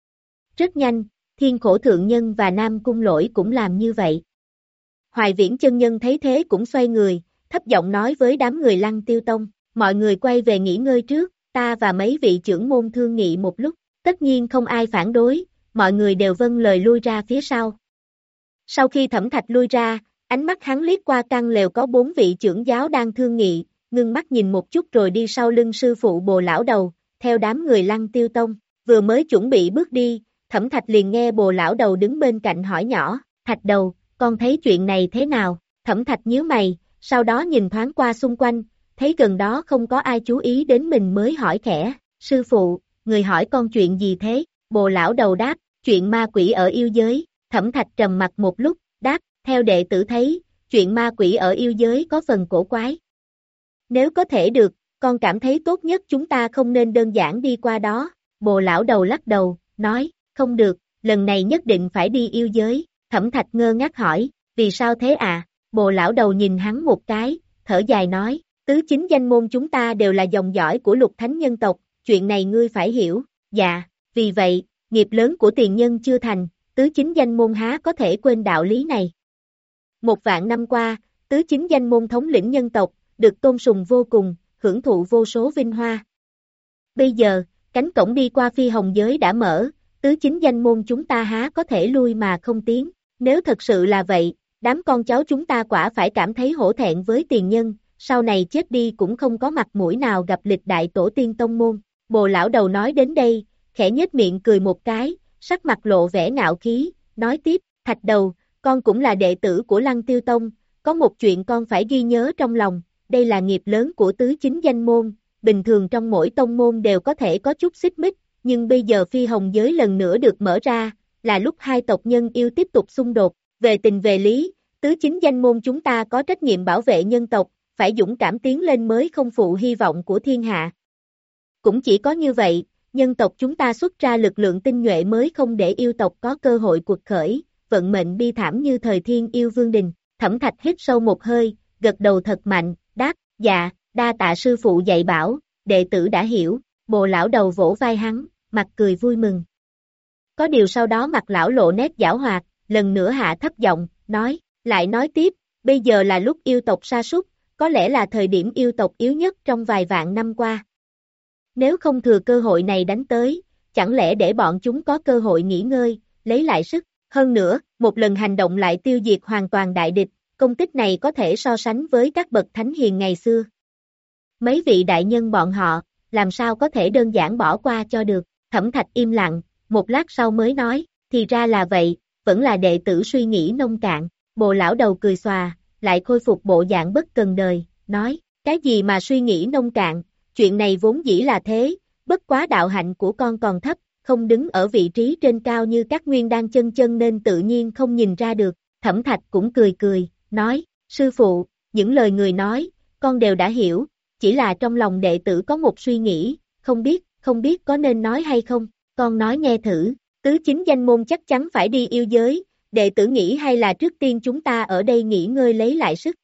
Rất nhanh, Thiên Khổ Thượng Nhân và Nam Cung Lỗi cũng làm như vậy. Hoài Viễn Chân Nhân thấy thế cũng xoay người, thấp giọng nói với đám người Lăng Tiêu Tông, mọi người quay về nghỉ ngơi trước, ta và mấy vị trưởng môn thương nghị một lúc. Tất nhiên không ai phản đối, mọi người đều vâng lời lui ra phía sau. Sau khi Thẩm Thạch lui ra, ánh mắt hắn liếc qua căn lều có bốn vị trưởng giáo đang thương nghị, ngưng mắt nhìn một chút rồi đi sau lưng sư phụ Bồ Lão Đầu, theo đám người Lăng Tiêu Tông. Vừa mới chuẩn bị bước đi, Thẩm Thạch liền nghe Bồ Lão Đầu đứng bên cạnh hỏi nhỏ, Thạch Đầu, con thấy chuyện này thế nào? Thẩm Thạch nhíu mày, sau đó nhìn thoáng qua xung quanh, thấy gần đó không có ai chú ý đến mình mới hỏi khẽ, sư phụ, người hỏi con chuyện gì thế? Bồ Lão Đầu đáp, chuyện ma quỷ ở yêu giới. Thẩm Thạch trầm mặt một lúc, đáp, theo đệ tử thấy, chuyện ma quỷ ở yêu giới có phần cổ quái. Nếu có thể được, con cảm thấy tốt nhất chúng ta không nên đơn giản đi qua đó. Bồ Lão Đầu lắc đầu, nói, không được, lần này nhất định phải đi yêu giới. Thẩm Thạch ngơ ngác hỏi, vì sao thế à? Bồ Lão Đầu nhìn hắn một cái, thở dài nói, tứ chính danh môn chúng ta đều là dòng dõi của Lục Thánh nhân tộc, chuyện này ngươi phải hiểu. Dạ, vì vậy, nghiệp lớn của tiền nhân chưa thành, tứ chính danh môn há có thể quên đạo lý này. Một vạn năm qua, tứ chính danh môn thống lĩnh nhân tộc, được tôn sùng vô cùng, hưởng thụ vô số vinh hoa. Bây giờ, cánh cổng đi qua phi hồng giới đã mở, tứ chính danh môn chúng ta há có thể lui mà không tiến. Nếu thật sự là vậy, đám con cháu chúng ta quả phải cảm thấy hổ thẹn với tiền nhân, sau này chết đi cũng không có mặt mũi nào gặp lịch đại tổ tiên tông môn. Bồ Lão Đầu nói đến đây, khẽ nhếch miệng cười một cái, sắc mặt lộ vẻ ngạo khí, nói tiếp, Thạch Đầu, con cũng là đệ tử của Lăng Tiêu Tông, có một chuyện con phải ghi nhớ trong lòng, đây là nghiệp lớn của tứ chính danh môn, bình thường trong mỗi tông môn đều có thể có chút xích mích, nhưng bây giờ phi hồng giới lần nữa được mở ra, là lúc hai tộc nhân yêu tiếp tục xung đột, về tình về lý, tứ chính danh môn chúng ta có trách nhiệm bảo vệ nhân tộc, phải dũng cảm tiến lên mới không phụ hy vọng của thiên hạ. Cũng chỉ có như vậy, nhân tộc chúng ta xuất ra lực lượng tinh nhuệ mới không để yêu tộc có cơ hội cuộc khởi, vận mệnh bi thảm như thời Thiên Yêu Vương Đình. Thẩm Thạch hít sâu một hơi, gật đầu thật mạnh, đáp, dạ, đa tạ sư phụ dạy bảo, đệ tử đã hiểu. Bồ Lão Đầu vỗ vai hắn, mặt cười vui mừng. Có điều sau đó mặt lão lộ nét giảo hoạt, lần nữa hạ thấp giọng, nói, lại nói tiếp, bây giờ là lúc yêu tộc sa sút, có lẽ là thời điểm yêu tộc yếu nhất trong vài vạn năm qua. Nếu không thừa cơ hội này đánh tới, chẳng lẽ để bọn chúng có cơ hội nghỉ ngơi, lấy lại sức. Hơn nữa, một lần hành động lại tiêu diệt hoàn toàn đại địch, công tích này có thể so sánh với các bậc thánh hiền ngày xưa. Mấy vị đại nhân bọn họ, làm sao có thể đơn giản bỏ qua cho được. Thẩm Thạch im lặng, một lát sau mới nói, thì ra là vậy, vẫn là đệ tử suy nghĩ nông cạn. Bồ Lão Đầu cười xòa, lại khôi phục bộ dạng bất cần đời, nói, cái gì mà suy nghĩ nông cạn, chuyện này vốn dĩ là thế, bất quá đạo hạnh của con còn thấp, không đứng ở vị trí trên cao như các nguyên đan chân chân nên tự nhiên không nhìn ra được. Thẩm Thạch cũng cười cười, nói, sư phụ, những lời người nói, con đều đã hiểu, chỉ là trong lòng đệ tử có một suy nghĩ, không biết, không biết có nên nói hay không, con nói nghe thử. Tứ chính danh môn chắc chắn phải đi yêu giới, đệ tử nghĩ hay là trước tiên chúng ta ở đây nghỉ ngơi lấy lại sức.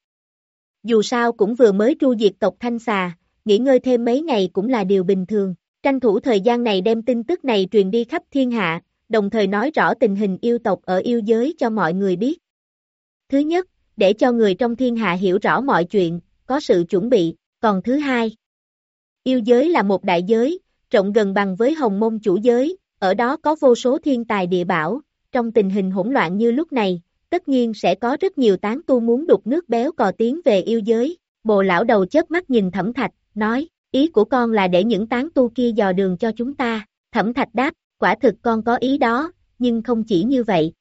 Dù sao cũng vừa mới tru diệt tộc Thanh Xà, nghỉ ngơi thêm mấy ngày cũng là điều bình thường. Tranh thủ thời gian này đem tin tức này truyền đi khắp thiên hạ, đồng thời nói rõ tình hình yêu tộc ở yêu giới cho mọi người biết. Thứ nhất, để cho người trong thiên hạ hiểu rõ mọi chuyện, có sự chuẩn bị, còn thứ hai, Yêu giới là một đại giới, rộng gần bằng với Hồng Môn chủ giới, ở đó có vô số thiên tài địa bảo, trong tình hình hỗn loạn như lúc này, tất nhiên sẽ có rất nhiều tán tu muốn đục nước béo cò tiến về yêu giới. Bồ lão đầu chớp mắt nhìn Thẩm Thạch, nói, ý của con là để những tán tu kia dò đường cho chúng ta. Thẩm Thạch đáp, quả thực con có ý đó, nhưng không chỉ như vậy.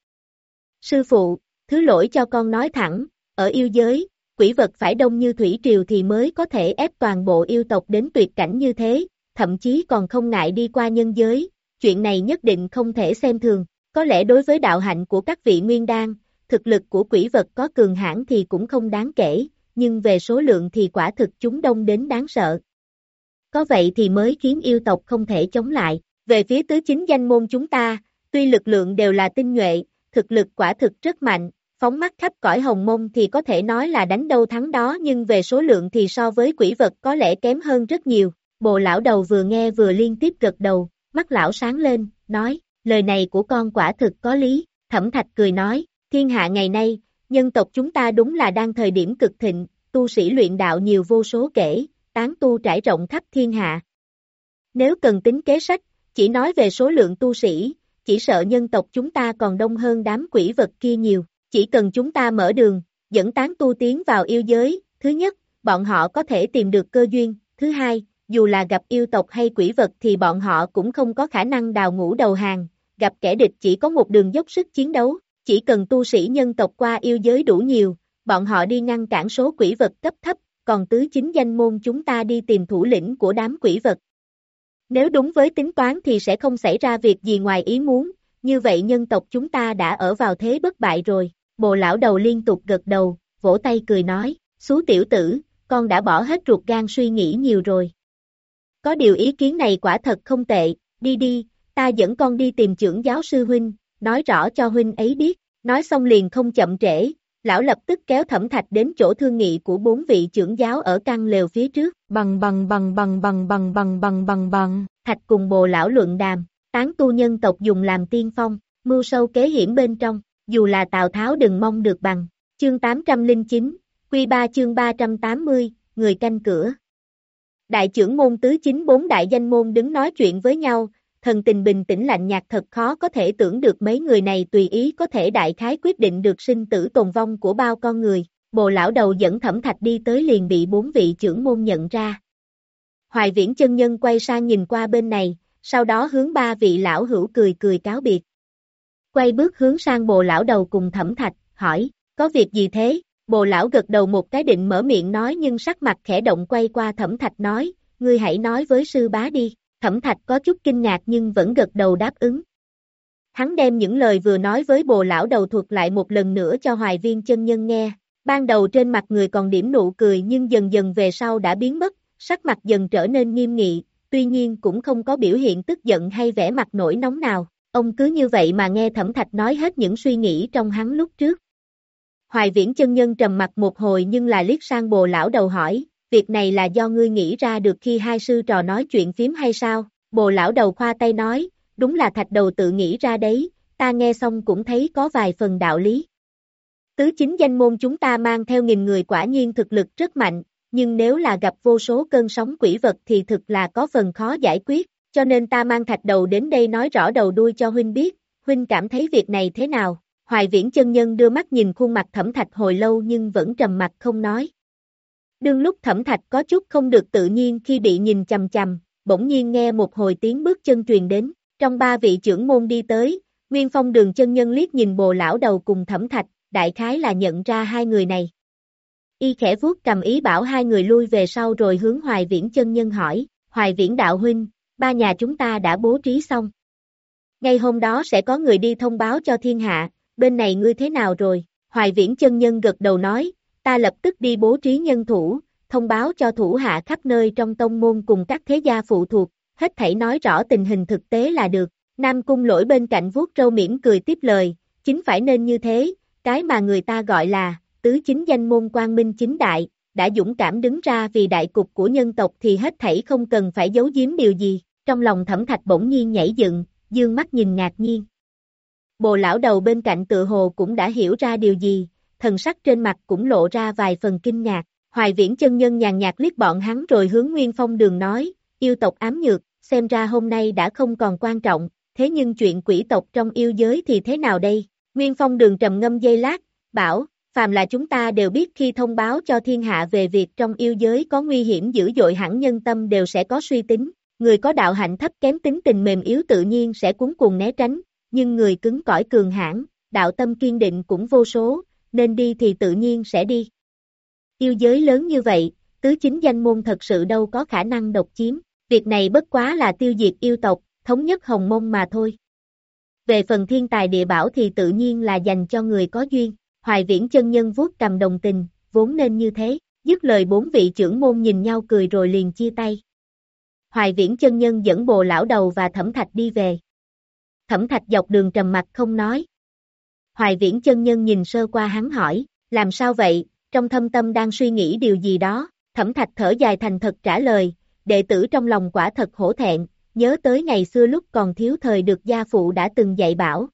Sư phụ, thứ lỗi cho con nói thẳng, ở yêu giới, quỷ vật phải đông như thủy triều thì mới có thể ép toàn bộ yêu tộc đến tuyệt cảnh như thế, thậm chí còn không ngại đi qua nhân giới, chuyện này nhất định không thể xem thường, có lẽ đối với đạo hạnh của các vị nguyên đan, thực lực của quỷ vật có cường hãn thì cũng không đáng kể, nhưng về số lượng thì quả thực chúng đông đến đáng sợ. Có vậy thì mới khiến yêu tộc không thể chống lại, về phía tứ chính danh môn chúng ta, tuy lực lượng đều là tinh nhuệ, thực lực quả thực rất mạnh, phóng mắt khắp cõi Hồng Môn thì có thể nói là đánh đâu thắng đó nhưng về số lượng thì so với quỷ vật có lẽ kém hơn rất nhiều. Bồ lão đầu vừa nghe vừa liên tiếp gật đầu, mắt lão sáng lên, nói, lời này của con quả thực có lý. Thẩm Thạch cười nói, thiên hạ ngày nay, nhân tộc chúng ta đúng là đang thời điểm cực thịnh, tu sĩ luyện đạo nhiều vô số kể, tán tu trải rộng khắp thiên hạ. Nếu cần tính kế sách, chỉ nói về số lượng tu sĩ, chỉ sợ nhân tộc chúng ta còn đông hơn đám quỷ vật kia nhiều. Chỉ cần chúng ta mở đường, dẫn tán tu tiến vào yêu giới, thứ nhất, bọn họ có thể tìm được cơ duyên, thứ hai, dù là gặp yêu tộc hay quỷ vật thì bọn họ cũng không có khả năng đào ngũ đầu hàng, gặp kẻ địch chỉ có một đường dốc sức chiến đấu, chỉ cần tu sĩ nhân tộc qua yêu giới đủ nhiều, bọn họ đi ngăn cản số quỷ vật cấp thấp, còn tứ chính danh môn chúng ta đi tìm thủ lĩnh của đám quỷ vật. Nếu đúng với tính toán thì sẽ không xảy ra việc gì ngoài ý muốn, như vậy nhân tộc chúng ta đã ở vào thế bất bại rồi. Bồ lão đầu liên tục gật đầu, vỗ tay cười nói, xú tiểu tử, con đã bỏ hết ruột gan suy nghĩ nhiều rồi. Có điều ý kiến này quả thật không tệ, đi đi, ta dẫn con đi tìm trưởng giáo sư huynh, nói rõ cho huynh ấy biết, nói xong liền không chậm trễ, lão lập tức kéo Thẩm Thạch đến chỗ thương nghị của bốn vị trưởng giáo ở căn lều phía trước, bằng bằng bằng bằng bằng bằng bằng bằng bằng bằng, Thạch cùng bồ lão luận đàm, tán tu nhân tộc dùng làm tiên phong, mưu sâu kế hiểm bên trong. Dù là Tào Tháo đừng mong được bằng. Chương tám trăm lẻ chín, Quy ba chương ba trăm tám mươi, người canh cửa. Đại trưởng môn tứ chính bốn đại danh môn đứng nói chuyện với nhau, thần tình bình tĩnh lạnh nhạt thật khó có thể tưởng được mấy người này tùy ý có thể đại khái quyết định được sinh tử tồn vong của bao con người. Bồ lão đầu dẫn Thẩm Thạch đi tới liền bị bốn vị trưởng môn nhận ra. Hoài Viễn chân nhân quay sang nhìn qua bên này, sau đó hướng ba vị lão hữu cười cười cáo biệt. Quay bước hướng sang bồ lão đầu cùng Thẩm Thạch, hỏi, có việc gì thế? Bồ lão gật đầu một cái định mở miệng nói nhưng sắc mặt khẽ động quay qua Thẩm Thạch nói, ngươi hãy nói với sư bá đi. Thẩm Thạch có chút kinh ngạc nhưng vẫn gật đầu đáp ứng. Hắn đem những lời vừa nói với bồ lão đầu thuật lại một lần nữa cho Hoài Viên chân nhân nghe. Ban đầu trên mặt người còn điểm nụ cười nhưng dần dần về sau đã biến mất, sắc mặt dần trở nên nghiêm nghị, tuy nhiên cũng không có biểu hiện tức giận hay vẻ mặt nổi nóng nào. Ông cứ như vậy mà nghe Thẩm Thạch nói hết những suy nghĩ trong hắn lúc trước. Hoài Viễn chân nhân trầm mặt một hồi nhưng là liếc sang bồ lão đầu hỏi, việc này là do ngươi nghĩ ra được khi hai sư trò nói chuyện phím hay sao? Bồ lão đầu khoa tay nói, đúng là Thạch đầu tự nghĩ ra đấy, ta nghe xong cũng thấy có vài phần đạo lý. Tứ chính danh môn chúng ta mang theo nghìn người quả nhiên thực lực rất mạnh, nhưng nếu là gặp vô số cơn sóng quỷ vật thì thực là có phần khó giải quyết. Cho nên ta mang Thạch đầu đến đây nói rõ đầu đuôi cho huynh biết, huynh cảm thấy việc này thế nào? Hoài Viễn chân nhân đưa mắt nhìn khuôn mặt Thẩm Thạch hồi lâu nhưng vẫn trầm mặt không nói. Đương lúc Thẩm Thạch có chút không được tự nhiên khi bị nhìn chằm chằm, bỗng nhiên nghe một hồi tiếng bước chân truyền đến, trong ba vị trưởng môn đi tới, Nguyên Phong Đường chân nhân liếc nhìn bồ lão đầu cùng Thẩm Thạch, đại khái là nhận ra hai người này. Y khẽ vuốt cầm ý bảo hai người lui về sau rồi hướng Hoài Viễn chân nhân hỏi, Hoài Viễn đạo huynh, ba nhà chúng ta đã bố trí xong. Ngay hôm đó sẽ có người đi thông báo cho thiên hạ, bên này ngươi thế nào rồi? Hoài Viễn chân nhân gật đầu nói, ta lập tức đi bố trí nhân thủ, thông báo cho thủ hạ khắp nơi trong tông môn cùng các thế gia phụ thuộc, hết thảy nói rõ tình hình thực tế là được. Nam Cung Lỗi bên cạnh vuốt râu mỉm cười tiếp lời, chính phải nên như thế, cái mà người ta gọi là tứ chính danh môn quang minh chính đại, đã dũng cảm đứng ra vì đại cục của nhân tộc thì hết thảy không cần phải giấu giếm điều gì. Trong lòng Thẩm Thạch bỗng nhiên nhảy dựng, dương mắt nhìn ngạc nhiên. Bồ lão đầu bên cạnh tự hồ cũng đã hiểu ra điều gì, thần sắc trên mặt cũng lộ ra vài phần kinh ngạc. Hoài Viễn chân nhân nhàn nhạt liếc bọn hắn rồi hướng Nguyên Phong Đường nói, yêu tộc ám nhược, xem ra hôm nay đã không còn quan trọng, thế nhưng chuyện quỷ tộc trong yêu giới thì thế nào đây? Nguyên Phong Đường trầm ngâm giây lát, bảo, phàm là chúng ta đều biết khi thông báo cho thiên hạ về việc trong yêu giới có nguy hiểm dữ dội hẳn nhân tâm đều sẽ có suy tính, người có đạo hạnh thấp kém tính tình mềm yếu tự nhiên sẽ cuống cuồng né tránh, nhưng người cứng cỏi cường hãn, đạo tâm kiên định cũng vô số, nên đi thì tự nhiên sẽ đi. Yêu giới lớn như vậy, tứ chính danh môn thật sự đâu có khả năng độc chiếm, việc này bất quá là tiêu diệt yêu tộc, thống nhất Hồng Mông mà thôi. Về phần thiên tài địa bảo thì tự nhiên là dành cho người có duyên, Hoài Viễn chân nhân vuốt cầm đồng tình, vốn nên như thế, dứt lời bốn vị trưởng môn nhìn nhau cười rồi liền chia tay. Hoài Viễn chân nhân dẫn Bồ lão đầu và Thẩm Thạch đi về. Thẩm Thạch dọc đường trầm mặc không nói. Hoài Viễn chân nhân nhìn sơ qua hắn hỏi, làm sao vậy, trong thâm tâm đang suy nghĩ điều gì đó, Thẩm Thạch thở dài thành thật trả lời, đệ tử trong lòng quả thật hổ thẹn, nhớ tới ngày xưa lúc còn thiếu thời được gia phụ đã từng dạy bảo.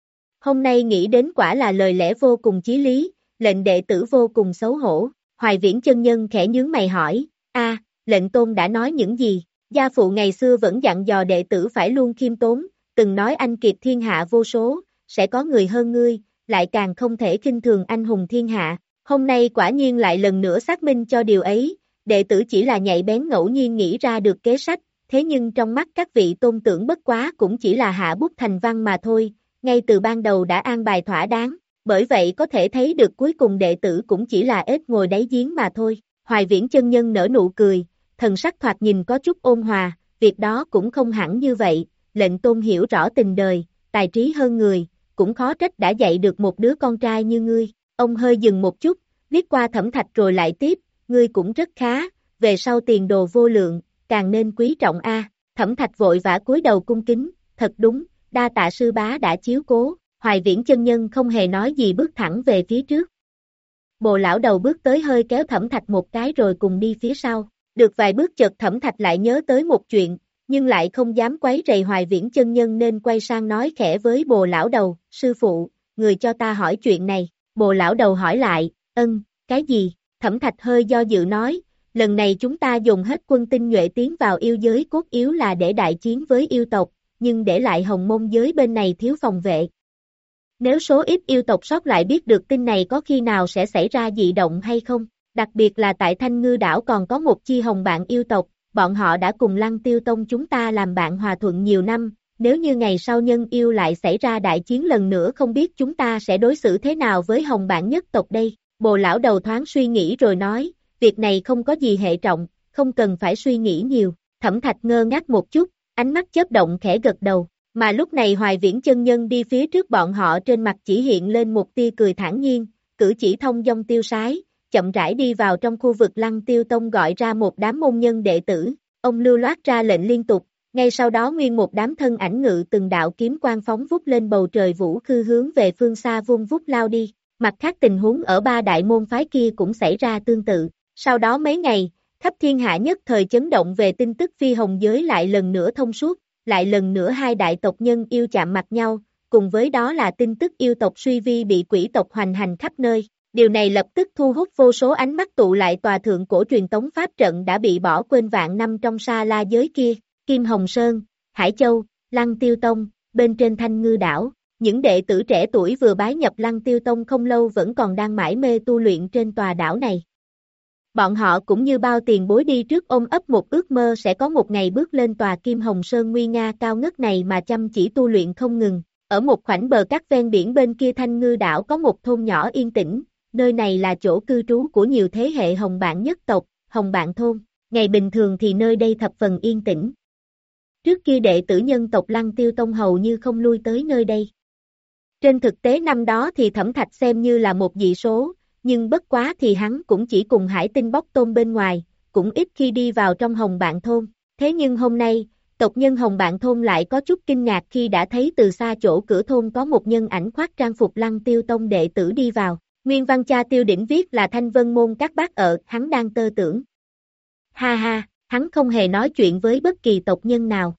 Hôm nay nghĩ đến quả là lời lẽ vô cùng chí lý, lệnh đệ tử vô cùng xấu hổ, Hoài Viễn chân nhân khẽ nhướng mày hỏi, a, lệnh tôn đã nói những gì, gia phụ ngày xưa vẫn dặn dò đệ tử phải luôn khiêm tốn, từng nói anh kiệt thiên hạ vô số, sẽ có người hơn ngươi, lại càng không thể khinh thường anh hùng thiên hạ, hôm nay quả nhiên lại lần nữa xác minh cho điều ấy, đệ tử chỉ là nhạy bén ngẫu nhiên nghĩ ra được kế sách, thế nhưng trong mắt các vị tôn tưởng bất quá cũng chỉ là hạ bút thành văn mà thôi, ngay từ ban đầu đã an bài thỏa đáng, bởi vậy có thể thấy được cuối cùng đệ tử cũng chỉ là ếch ngồi đáy giếng mà thôi. Hoài Viễn chân nhân nở nụ cười, thần sắc thoạt nhìn có chút ôn hòa, việc đó cũng không hẳn như vậy, lệnh tôn hiểu rõ tình đời, tài trí hơn người, cũng khó trách đã dạy được một đứa con trai như ngươi. Ông hơi dừng một chút, liếc qua Thẩm Thạch rồi lại tiếp, ngươi cũng rất khá, về sau tiền đồ vô lượng, càng nên quý trọng a. Thẩm Thạch vội vã cúi đầu cung kính, thật đúng, đa tạ sư bá đã chiếu cố. Hoài Viễn chân nhân không hề nói gì bước thẳng về phía trước. Bồ lão đầu bước tới hơi kéo Thẩm Thạch một cái rồi cùng đi phía sau. Được vài bước chợt Thẩm Thạch lại nhớ tới một chuyện, nhưng lại không dám quấy rầy Hoài Viễn chân nhân nên quay sang nói khẽ với Bồ lão đầu, sư phụ, người cho ta hỏi chuyện này. Bồ lão đầu hỏi lại, ân, cái gì? Thẩm Thạch hơi do dự nói, lần này chúng ta dùng hết quân tinh nhuệ tiến vào yêu giới cốt yếu là để đại chiến với yêu tộc, nhưng để lại Hồng Mông giới bên này thiếu phòng vệ. Nếu số ít yêu tộc sót lại biết được tin này có khi nào sẽ xảy ra dị động hay không? Đặc biệt là tại Thanh Ngư đảo còn có một chi hồng bạn yêu tộc, bọn họ đã cùng Lăng Tiêu Tông chúng ta làm bạn hòa thuận nhiều năm, nếu như ngày sau nhân yêu lại xảy ra đại chiến lần nữa không biết chúng ta sẽ đối xử thế nào với hồng bạn nhất tộc đây? Bồ lão đầu thoáng suy nghĩ rồi nói, việc này không có gì hệ trọng, không cần phải suy nghĩ nhiều. Thẩm Thạch ngơ ngác một chút, ánh mắt chớp động khẽ gật đầu, mà lúc này Hoài Viễn chân nhân đi phía trước bọn họ trên mặt chỉ hiện lên một tia cười thản nhiên, cử chỉ thông dong tiêu sái, chậm rãi đi vào trong khu vực Lăng Tiêu Tông gọi ra một đám môn nhân đệ tử, ông lưu loát ra lệnh liên tục, ngay sau đó nguyên một đám thân ảnh ngự từng đạo kiếm quang phóng vút lên bầu trời vũ khư hướng về phương xa vung vút lao đi, mặt khác tình huống ở ba đại môn phái kia cũng xảy ra tương tự, sau đó mấy ngày, khắp thiên hạ nhất thời chấn động về tin tức phi hồng giới lại lần nữa thông suốt, lại lần nữa hai đại tộc nhân yêu chạm mặt nhau, cùng với đó là tin tức yêu tộc suy vi bị quỷ tộc hoành hành khắp nơi. Điều này lập tức thu hút vô số ánh mắt tụ lại tòa thượng cổ truyền tống pháp trận đã bị bỏ quên vạn năm trong sa la giới kia, Kim Hồng Sơn, Hải Châu, Lăng Tiêu Tông, bên trên Thanh Ngư đảo, những đệ tử trẻ tuổi vừa bái nhập Lăng Tiêu Tông không lâu vẫn còn đang mải mê tu luyện trên tòa đảo này. Bọn họ cũng như bao tiền bối đi trước ôm ấp một ước mơ sẽ có một ngày bước lên tòa Kim Hồng Sơn nguy nga cao ngất này mà chăm chỉ tu luyện không ngừng. Ở một khoảnh bờ cát ven biển bên kia Thanh Ngư đảo có một thôn nhỏ yên tĩnh, nơi này là chỗ cư trú của nhiều thế hệ hồng bạn nhất tộc, hồng bạn thôn. Ngày bình thường thì nơi đây thập phần yên tĩnh. Trước kia đệ tử nhân tộc Lăng Tiêu Tông hầu như không lui tới nơi đây. Trên thực tế năm đó thì Thẩm Thạch xem như là một dị số, nhưng bất quá thì hắn cũng chỉ cùng Hải Tinh Bóc Tôn bên ngoài, cũng ít khi đi vào trong hồng bạn thôn. Thế nhưng hôm nay, tộc nhân hồng bạn thôn lại có chút kinh ngạc khi đã thấy từ xa chỗ cửa thôn có một nhân ảnh khoác trang phục Lăng Tiêu Tông đệ tử đi vào. Nguyên văn cha Tiêu Đỉnh viết là Thanh Vân Môn các bác ở, hắn đang tơ tưởng. Ha ha, hắn không hề nói chuyện với bất kỳ tộc nhân nào.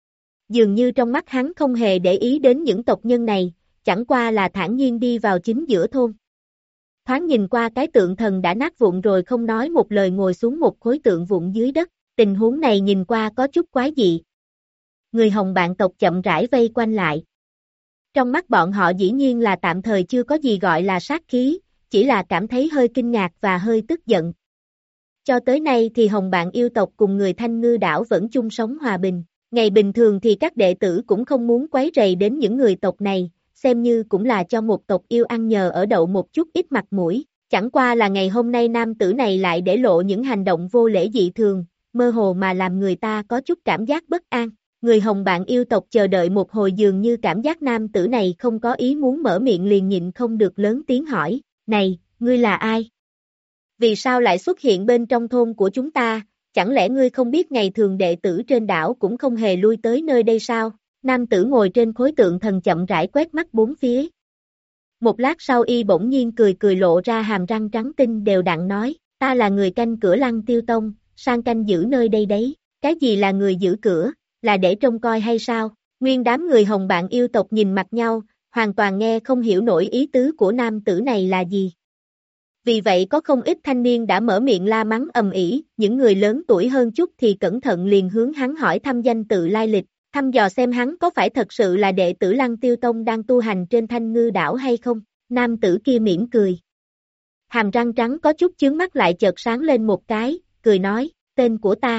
Dường như trong mắt hắn không hề để ý đến những tộc nhân này, chẳng qua là thản nhiên đi vào chính giữa thôn. thoáng nhìn qua cái tượng thần đã nát vụn rồi không nói một lời ngồi xuống một khối tượng vụn dưới đất, tình huống này nhìn qua có chút quái dị. Người Hồng bạn tộc chậm rãi vây quanh lại. Trong mắt bọn họ dĩ nhiên là tạm thời chưa có gì gọi là sát khí, chỉ là cảm thấy hơi kinh ngạc và hơi tức giận. Cho tới nay thì Hồng bạn yêu tộc cùng người Thanh Ngư đảo vẫn chung sống hòa bình. Ngày bình thường thì các đệ tử cũng không muốn quấy rầy đến những người tộc này, xem như cũng là cho một tộc yêu ăn nhờ ở đậu một chút ít mặt mũi. Chẳng qua là ngày hôm nay nam tử này lại để lộ những hành động vô lễ dị thường, mơ hồ mà làm người ta có chút cảm giác bất an. Người Hồng bạn yêu tộc chờ đợi một hồi dường như cảm giác nam tử này không có ý muốn mở miệng liền nhịn không được lớn tiếng hỏi, này, ngươi là ai? Vì sao lại xuất hiện bên trong thôn của chúng ta, chẳng lẽ ngươi không biết ngày thường đệ tử trên đảo cũng không hề lui tới nơi đây sao? Nam tử ngồi trên khối tượng thần chậm rãi quét mắt bốn phía. Một lát sau y bỗng nhiên cười cười lộ ra hàm răng trắng tinh đều đặn nói, ta là người canh cửa Lăng Tiêu Tông, sang canh giữ nơi đây đấy. Cái gì là người giữ cửa, là để trông coi hay sao? Nguyên đám người Hồng bạn yêu tộc nhìn mặt nhau, hoàn toàn nghe không hiểu nổi ý tứ của nam tử này là gì. Vì vậy có không ít thanh niên đã mở miệng la mắng ầm ĩ, những người lớn tuổi hơn chút thì cẩn thận liền hướng hắn hỏi thăm danh tự lai lịch, thăm dò xem hắn có phải thật sự là đệ tử Lăng Tiêu Tông đang tu hành trên Thanh Ngư đảo hay không. Nam tử kia mỉm cười. Hàm răng trắng có chút chướng mắt lại chợt sáng lên một cái, cười nói, tên của ta.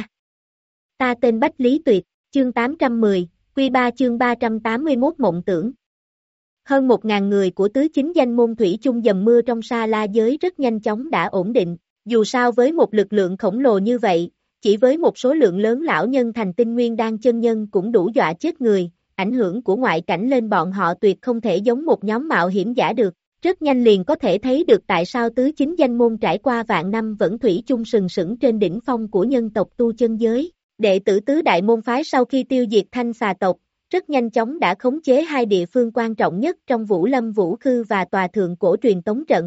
Ta tên Bách Lý Tuyệt, chương tám trăm mười, quy ba chương ba trăm tám mươi mốt mộng tưởng. Hơn một ngàn người của tứ chính danh môn thủy chung dầm mưa trong sa la giới rất nhanh chóng đã ổn định, dù sao với một lực lượng khổng lồ như vậy, chỉ với một số lượng lớn lão nhân thành tinh nguyên đan chân nhân cũng đủ dọa chết người, ảnh hưởng của ngoại cảnh lên bọn họ tuyệt không thể giống một nhóm mạo hiểm giả được, rất nhanh liền có thể thấy được tại sao tứ chính danh môn trải qua vạn năm vẫn thủy chung sừng sững trên đỉnh phong của nhân tộc tu chân giới. Đệ tử tứ đại môn phái sau khi tiêu diệt Thanh Xà tộc, rất nhanh chóng đã khống chế hai địa phương quan trọng nhất trong Vũ Lâm Vũ Khư và tòa thượng cổ truyền tống trận.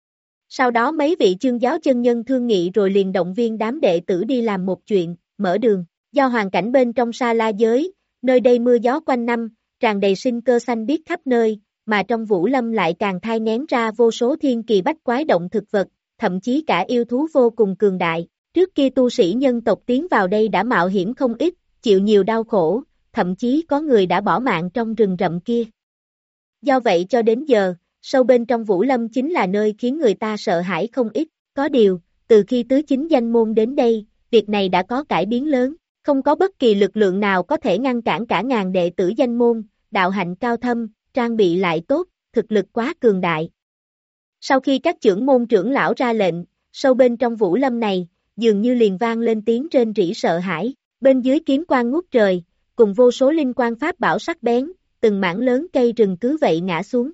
Sau đó mấy vị chương giáo chân nhân thương nghị rồi liền động viên đám đệ tử đi làm một chuyện, mở đường. Do hoàn cảnh bên trong sa la giới, nơi đây mưa gió quanh năm, tràn đầy sinh cơ xanh biếc khắp nơi, mà trong Vũ Lâm lại càng thai nghén ra vô số thiên kỳ bách quái động thực vật, thậm chí cả yêu thú vô cùng cường đại. Trước kia tu sĩ nhân tộc tiến vào đây đã mạo hiểm không ít, chịu nhiều đau khổ, thậm chí có người đã bỏ mạng trong rừng rậm kia. Do vậy cho đến giờ, sâu bên trong Vũ Lâm chính là nơi khiến người ta sợ hãi không ít. Có điều, từ khi tứ chính danh môn đến đây, việc này đã có cải biến lớn, không có bất kỳ lực lượng nào có thể ngăn cản cả ngàn đệ tử danh môn, đạo hạnh cao thâm, trang bị lại tốt, thực lực quá cường đại. Sau khi các trưởng môn trưởng lão ra lệnh, sâu bên trong Vũ Lâm này, dường như liền vang lên tiếng rên rỉ sợ hãi, bên dưới kiếm quang ngút trời, cùng vô số linh quang pháp bảo sắc bén, từng mảng lớn cây rừng cứ vậy ngã xuống.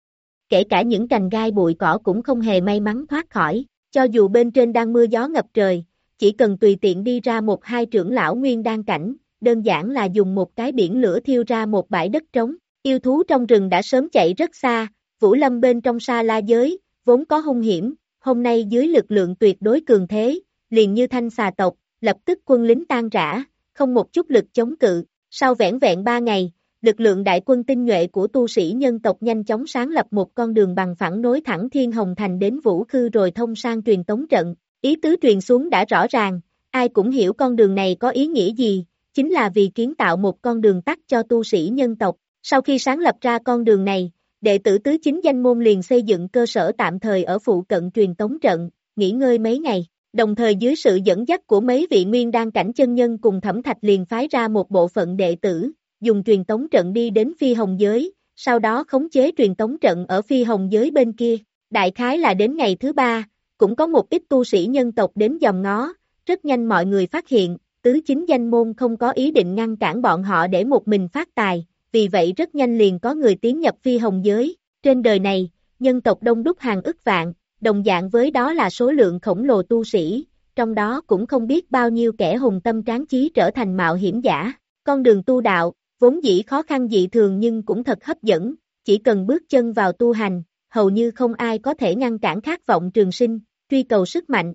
Kể cả những cành gai bụi cỏ cũng không hề may mắn thoát khỏi, cho dù bên trên đang mưa gió ngập trời, chỉ cần tùy tiện đi ra một hai trưởng lão nguyên đan cảnh, đơn giản là dùng một cái biển lửa thiêu ra một bãi đất trống, yêu thú trong rừng đã sớm chạy rất xa, Vũ Lâm bên trong sa la giới, vốn có hung hiểm, hôm nay dưới lực lượng tuyệt đối cường thế, liền như Thanh Xà tộc, lập tức quân lính tan rã, không một chút lực chống cự, sau vẻn vẹn ba ngày, lực lượng đại quân tinh nhuệ của tu sĩ nhân tộc nhanh chóng sáng lập một con đường bằng phẳng nối thẳng Thiên Hồng Thành đến Vũ Khư rồi thông sang truyền tống trận, ý tứ truyền xuống đã rõ ràng, ai cũng hiểu con đường này có ý nghĩa gì, chính là vì kiến tạo một con đường tắt cho tu sĩ nhân tộc, sau khi sáng lập ra con đường này, đệ tử tứ chính danh môn liền xây dựng cơ sở tạm thời ở phụ cận truyền tống trận, nghỉ ngơi mấy ngày. Đồng thời dưới sự dẫn dắt của mấy vị nguyên đan cảnh chân nhân cùng Thẩm Thạch liền phái ra một bộ phận đệ tử, dùng truyền tống trận đi đến Phi Hồng giới, sau đó khống chế truyền tống trận ở Phi Hồng giới bên kia. Đại khái là đến ngày thứ ba, cũng có một ít tu sĩ nhân tộc đến dòm ngó, rất nhanh mọi người phát hiện, tứ chính danh môn không có ý định ngăn cản bọn họ để một mình phát tài, vì vậy rất nhanh liền có người tiến nhập Phi Hồng giới. Trên đời này, nhân tộc đông đúc hàng ức vạn, đồng dạng với đó là số lượng khổng lồ tu sĩ, trong đó cũng không biết bao nhiêu kẻ hùng tâm tráng chí trở thành mạo hiểm giả. Con đường tu đạo, vốn dĩ khó khăn dị thường nhưng cũng thật hấp dẫn, chỉ cần bước chân vào tu hành, hầu như không ai có thể ngăn cản khát vọng trường sinh, truy cầu sức mạnh.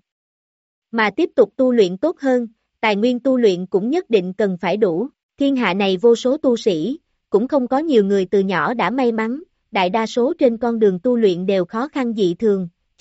Mà tiếp tục tu luyện tốt hơn, tài nguyên tu luyện cũng nhất định cần phải đủ, thiên hạ này vô số tu sĩ, cũng không có nhiều người từ nhỏ đã may mắn, đại đa số trên con đường tu luyện đều khó khăn dị thường,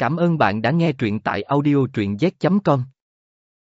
Cảm ơn bạn đã nghe truyện tại audio truyện z chấm com.